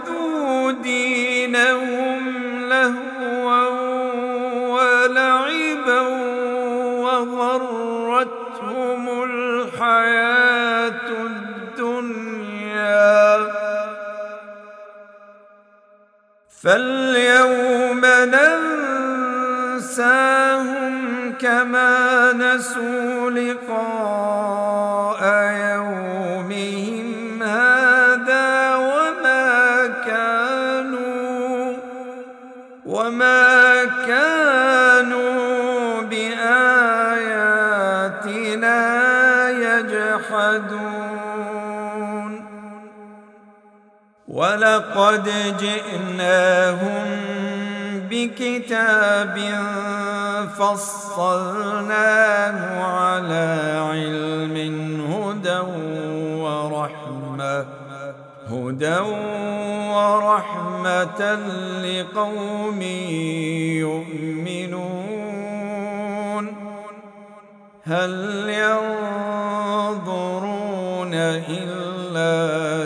S2: اتخذوا دينهم لهوا ولعبا وغرتهم الحياة الدنيا فاليوم ننساهم كما نسوا لقاء يومهم هذا وما كانوا وما كانوا بآياتنا يجحدون ولقد جئناهم بكتاب فصلناه على علم هدى ورحمة هدى ورحمة لقوم يؤمنون هل ينظرون إلا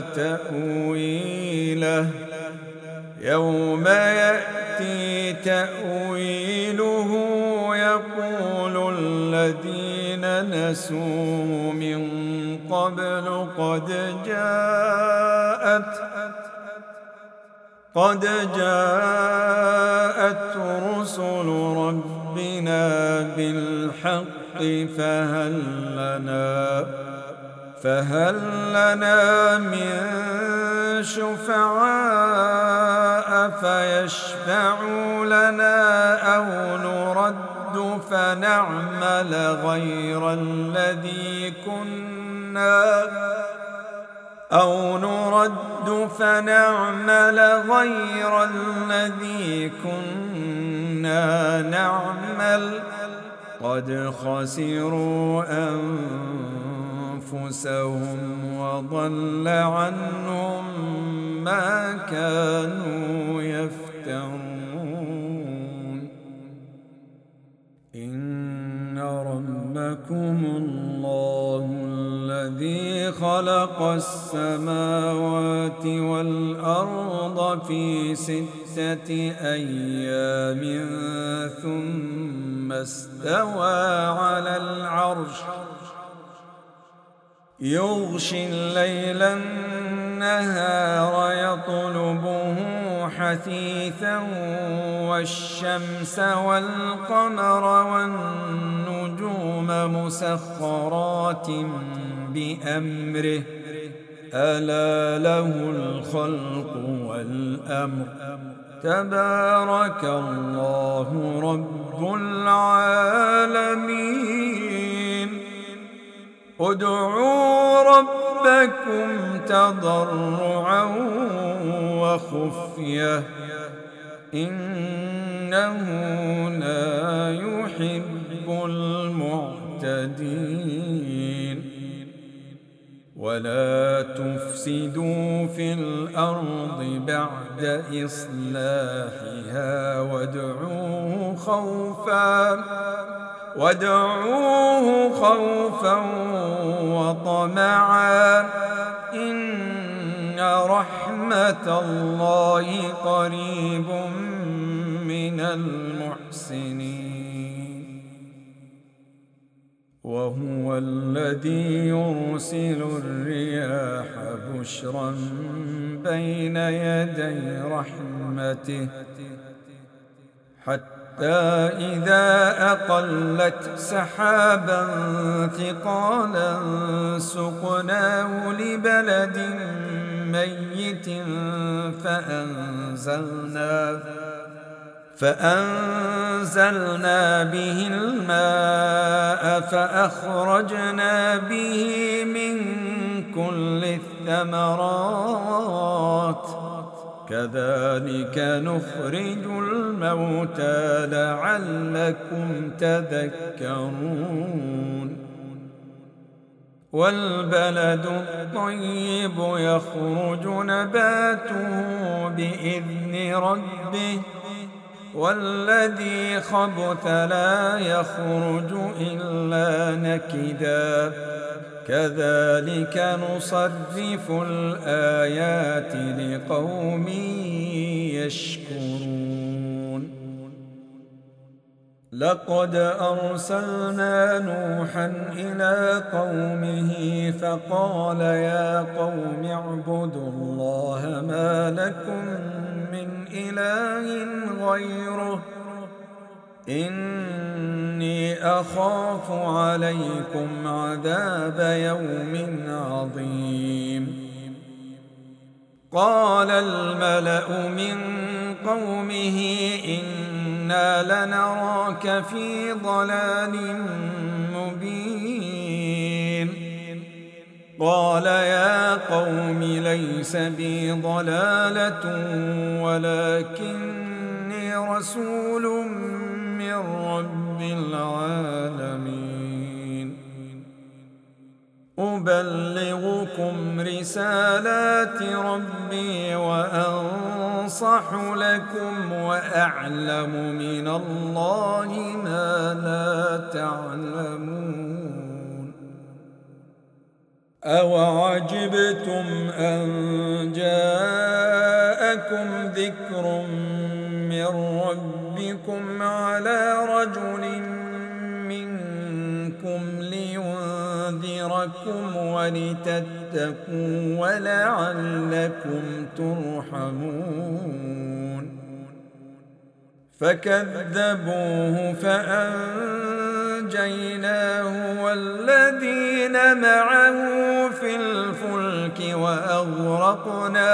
S2: تأويله يوم يأتي تأويله يقول الذين نسوا من قبل قد جاءت قد جاءت رسل ربنا بالحق فهل لنا فهل لنا من شفعاء فيشفعوا لنا أو نرد فنعمل غير الذي كنا أو نرد فنعمل غير الذي كنا نعمل قد خسروا أنفسهم وضل عنهم ما كانوا يفترون إن ربكم الله الذي خلق السماوات والأرض في ستة أيام ثم استوى على العرش يغشي الليل النهار يطلبه حثيثا والشمس والقمر والنجوم مسخرات بأمره ألا له الخلق والأمر تبارك الله رب العالمين ادعوا ربكم تضرعا وخفية إنه لا يحب المعتدين ولا تفسدوا في الأرض بعد إصلاحها وادعوه خوفا وادعوه خوفا وطمعا إن رحمة الله قريب من المحسنين وهو الذي يرسل الرياح بشرا بين يدي رحمته حتى إذا أقلت سحابا ثقالا سقناه لبلد ميت فأنزلنا فأنزلنا به الماء فأخرجنا به من كل الثمرات كذلك نخرج الموتى لعلكم تذكرون والبلد الطيب يخرج نباته بإذن ربه والذي خبث لا يخرج إلا نكدا كذلك نصرف الآيات لقوم يشكرون لقد أرسلنا نوحا إلى قومه فقال يا قوم اعبدوا الله ما لكم من إله غيره إني أخاف عليكم عذاب يوم عظيم. قال الملأ من قومه إنا لنراك في ضلال مبين. قال يا قوم ليس بي ضلالة ولكني رسول من رب العالمين أبلغكم رسالات ربي وأنصح لكم وأعلم من الله ما لا تعلمون. أوعجبتم أن جاءكم ذكر من ربكم على رجل منكم لينذركم ولتتقوا ولعلكم ترحمون. فكذبوه فأنجيناه والذين معه في الفلك وأغرقنا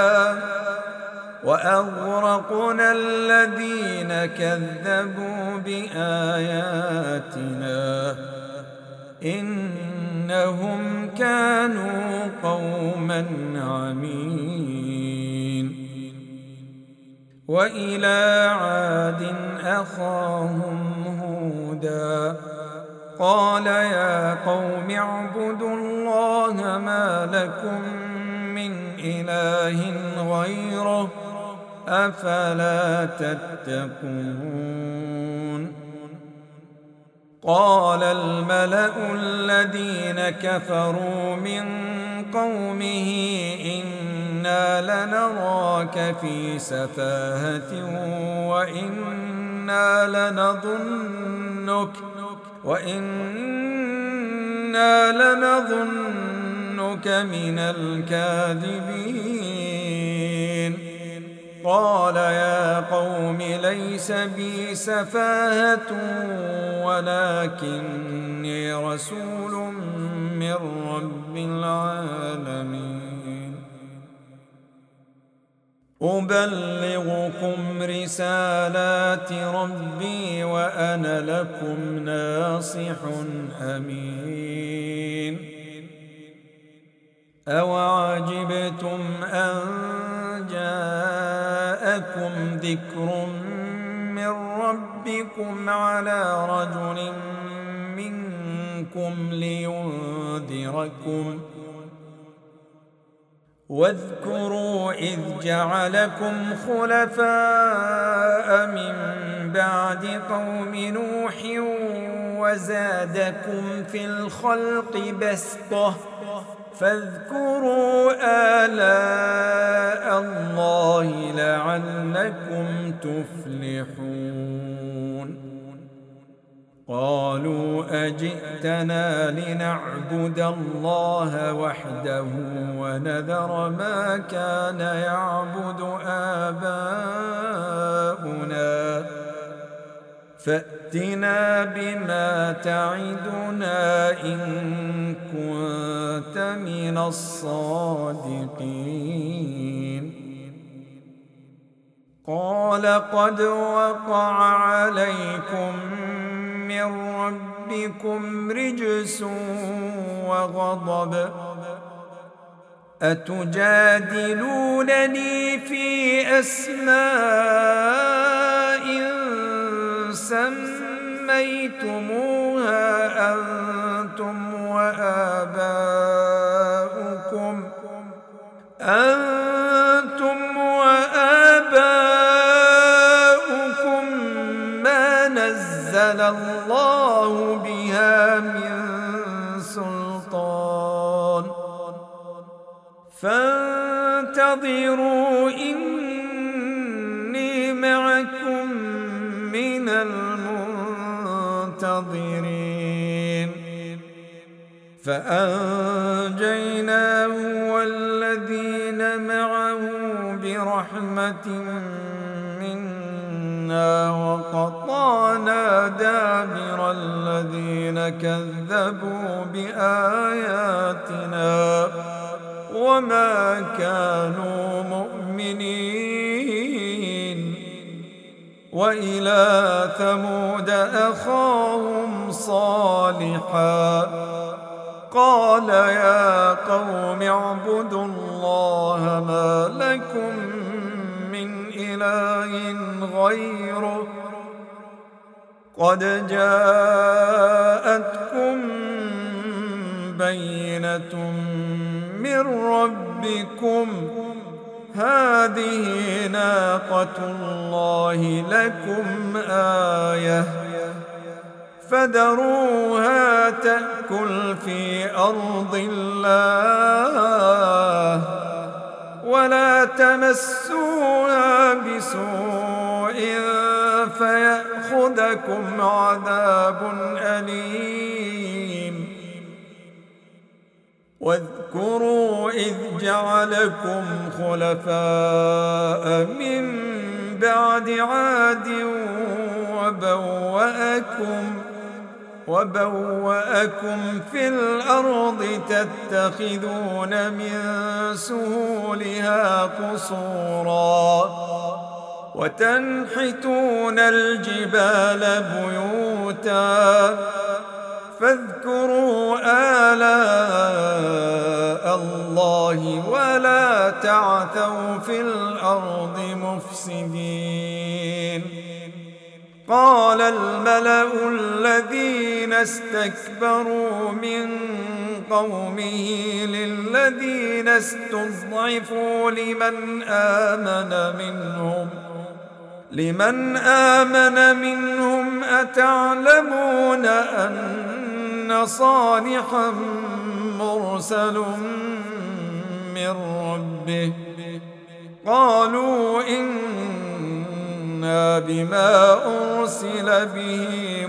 S2: وأغرقنا الذين كذبوا بآياتنا إنهم كانوا قوما عمين. وإلى عاد أخاهم هودا قال يا قوم اعبدوا الله ما لكم من إله غيره أفلا تتقون. قال الملأ الذين كفروا من قومه إنا لنراك في سفاهة وإنا لنظنك وإنا لنظنك من الكاذبين. قال يا قوم ليس بي سفاهة ولكني رسول من رب العالمين أبلغكم رسالات ربي وأنا لكم ناصح أمين. أوعجبتم أن جاءكم ذكر من ربكم على رجل منكم لينذركم واذكروا إذ جعلكم خلفاء من بعد قوم نوح وزادكم في الخلق بسطة فاذكروا آلاء الله لعلكم تفلحون. قالوا أجئتنا لنعبد الله وحده ونذر ما كان يعبد آباؤنا فأتنا بما تعدنا إن كنت من الصادقين. قال قد وقع عليكم من ربكم رجس وغضب أتجادلونني في أسماء سميتموها أنتم وآباؤكم أنتم وآباؤكم ما نزل الله بها من سلطان فانتظروا إني معكم من المنظرين. منتظرين فأنجيناه والذين معه برحمة منا وقطعنا دابر الذين كذبوا بآياتنا وما كانوا مؤمنين وإلى ثمود أخاهم صالحا قال يا قوم اعبدوا الله ما لكم من إله غيره قد جاءتكم بينة من ربكم هذه ناقة الله لكم آية فذروها تأكل في أرض الله ولا تمسوها بسوء فيأخذكم عذاب أليم واذكروا إذ جعلكم خلفاء من بعد عاد وبوأكم وبوأكم في الأرض تتخذون من سهولها قصورا وتنحتون الجبال بيوتا فاذكروا آلاء الله ولا تعثوا في الأرض مفسدين قال الملأ الذين استكبروا من قومه للذين استضعفوا لمن آمن منهم لمن آمن منهم أتعلمون أن صالحا مرسل من ربه قالوا إنا بما أرسل به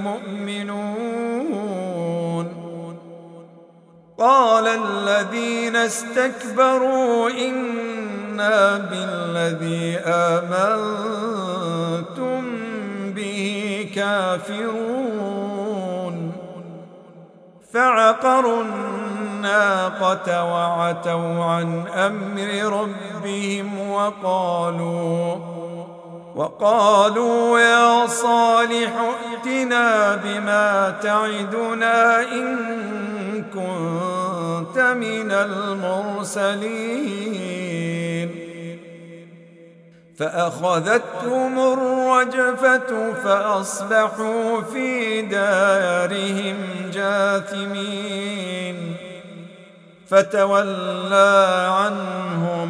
S2: مؤمنون قال الذين استكبروا إنا بالذي آمنتم به كافرون فعقروا الناقة وعتوا عن أمر ربهم وقالوا وقالوا يا صالح ائتنا بما تعدنا إن كنت من المرسلين فأخذتهم الرجفة فأصبحوا في دارهم جاثمين فتولى عنهم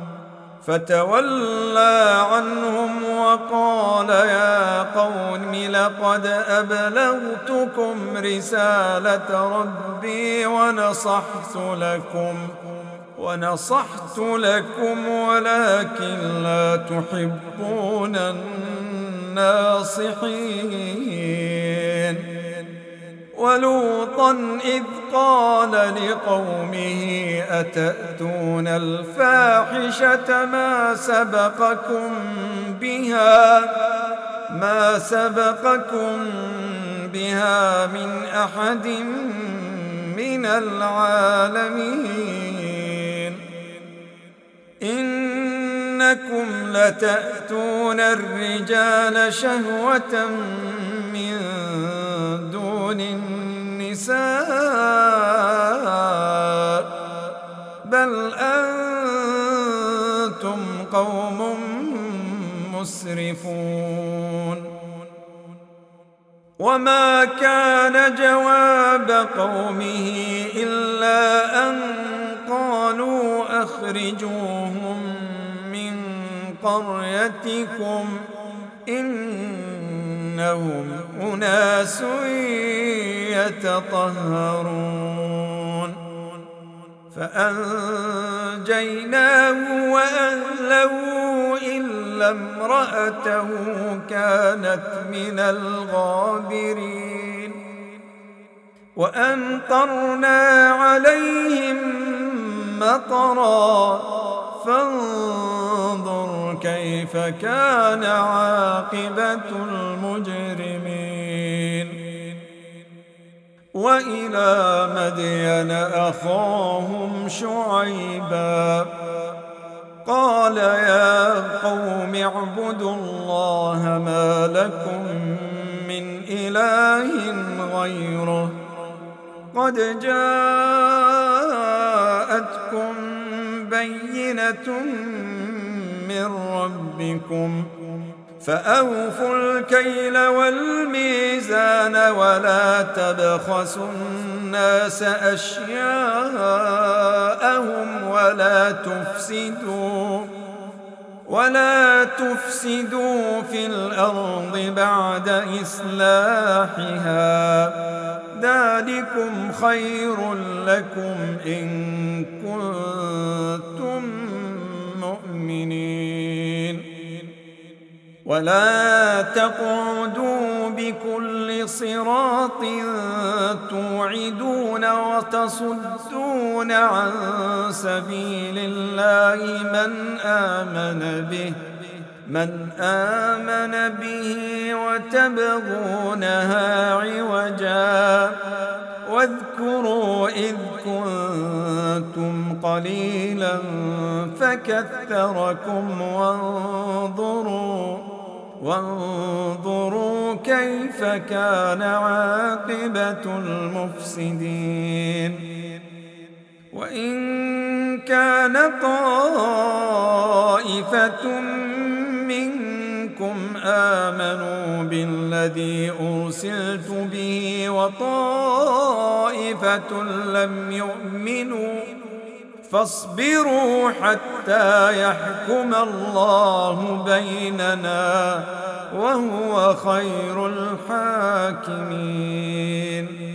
S2: فتولى عنهم وقال يا قوم لقد أبلغتكم رسالة ربي ونصحت لكم ونصحت لكم ولكن لا تحبون الناصحين ولوطا إذ قال لقومه أتأتون الفاحشة ما سبقكم بها ما سبقكم بها من أحد من العالمين إنكم لتأتون الرجال شهوة من دون النساء بل أنتم قوم مسرفون وما كان جواب قومه إلا أن قالوا أخرجوهم من قريتكم إنهم أناس يتطهرون فأنجيناه وأهله إلا امرأته كانت من الغابرين وأمطرنا عليهم مطرا فانظر كيف كان عاقبة المجرمين. وإلى مدين أخاهم شعيبا قال يا قوم اعبدوا الله ما لكم من إله غيره قد جاءتكم بينة من ربكم فأوفوا الكيل والميزان ولا تبخسوا الناس أشياءهم ولا تفسدوا ولا تفسدوا في الأرض بعد إصلاحها ذلكم خير لكم إن كنتم مؤمنين. ولا تقعدوا بكل صراط توعدون وتصدون عن سبيل الله من آمن به من آمن به وتبغونها عوجا واذكروا إذ كنتم قليلا فكثركم وانظروا وانظروا كيف كان عاقبة المفسدين. وإن كان طائفة منكم آمنوا بالذي أرسلت به وطائفة لم يؤمنوا فاصبروا حتى يحكم الله بيننا وهو خير الحاكمين.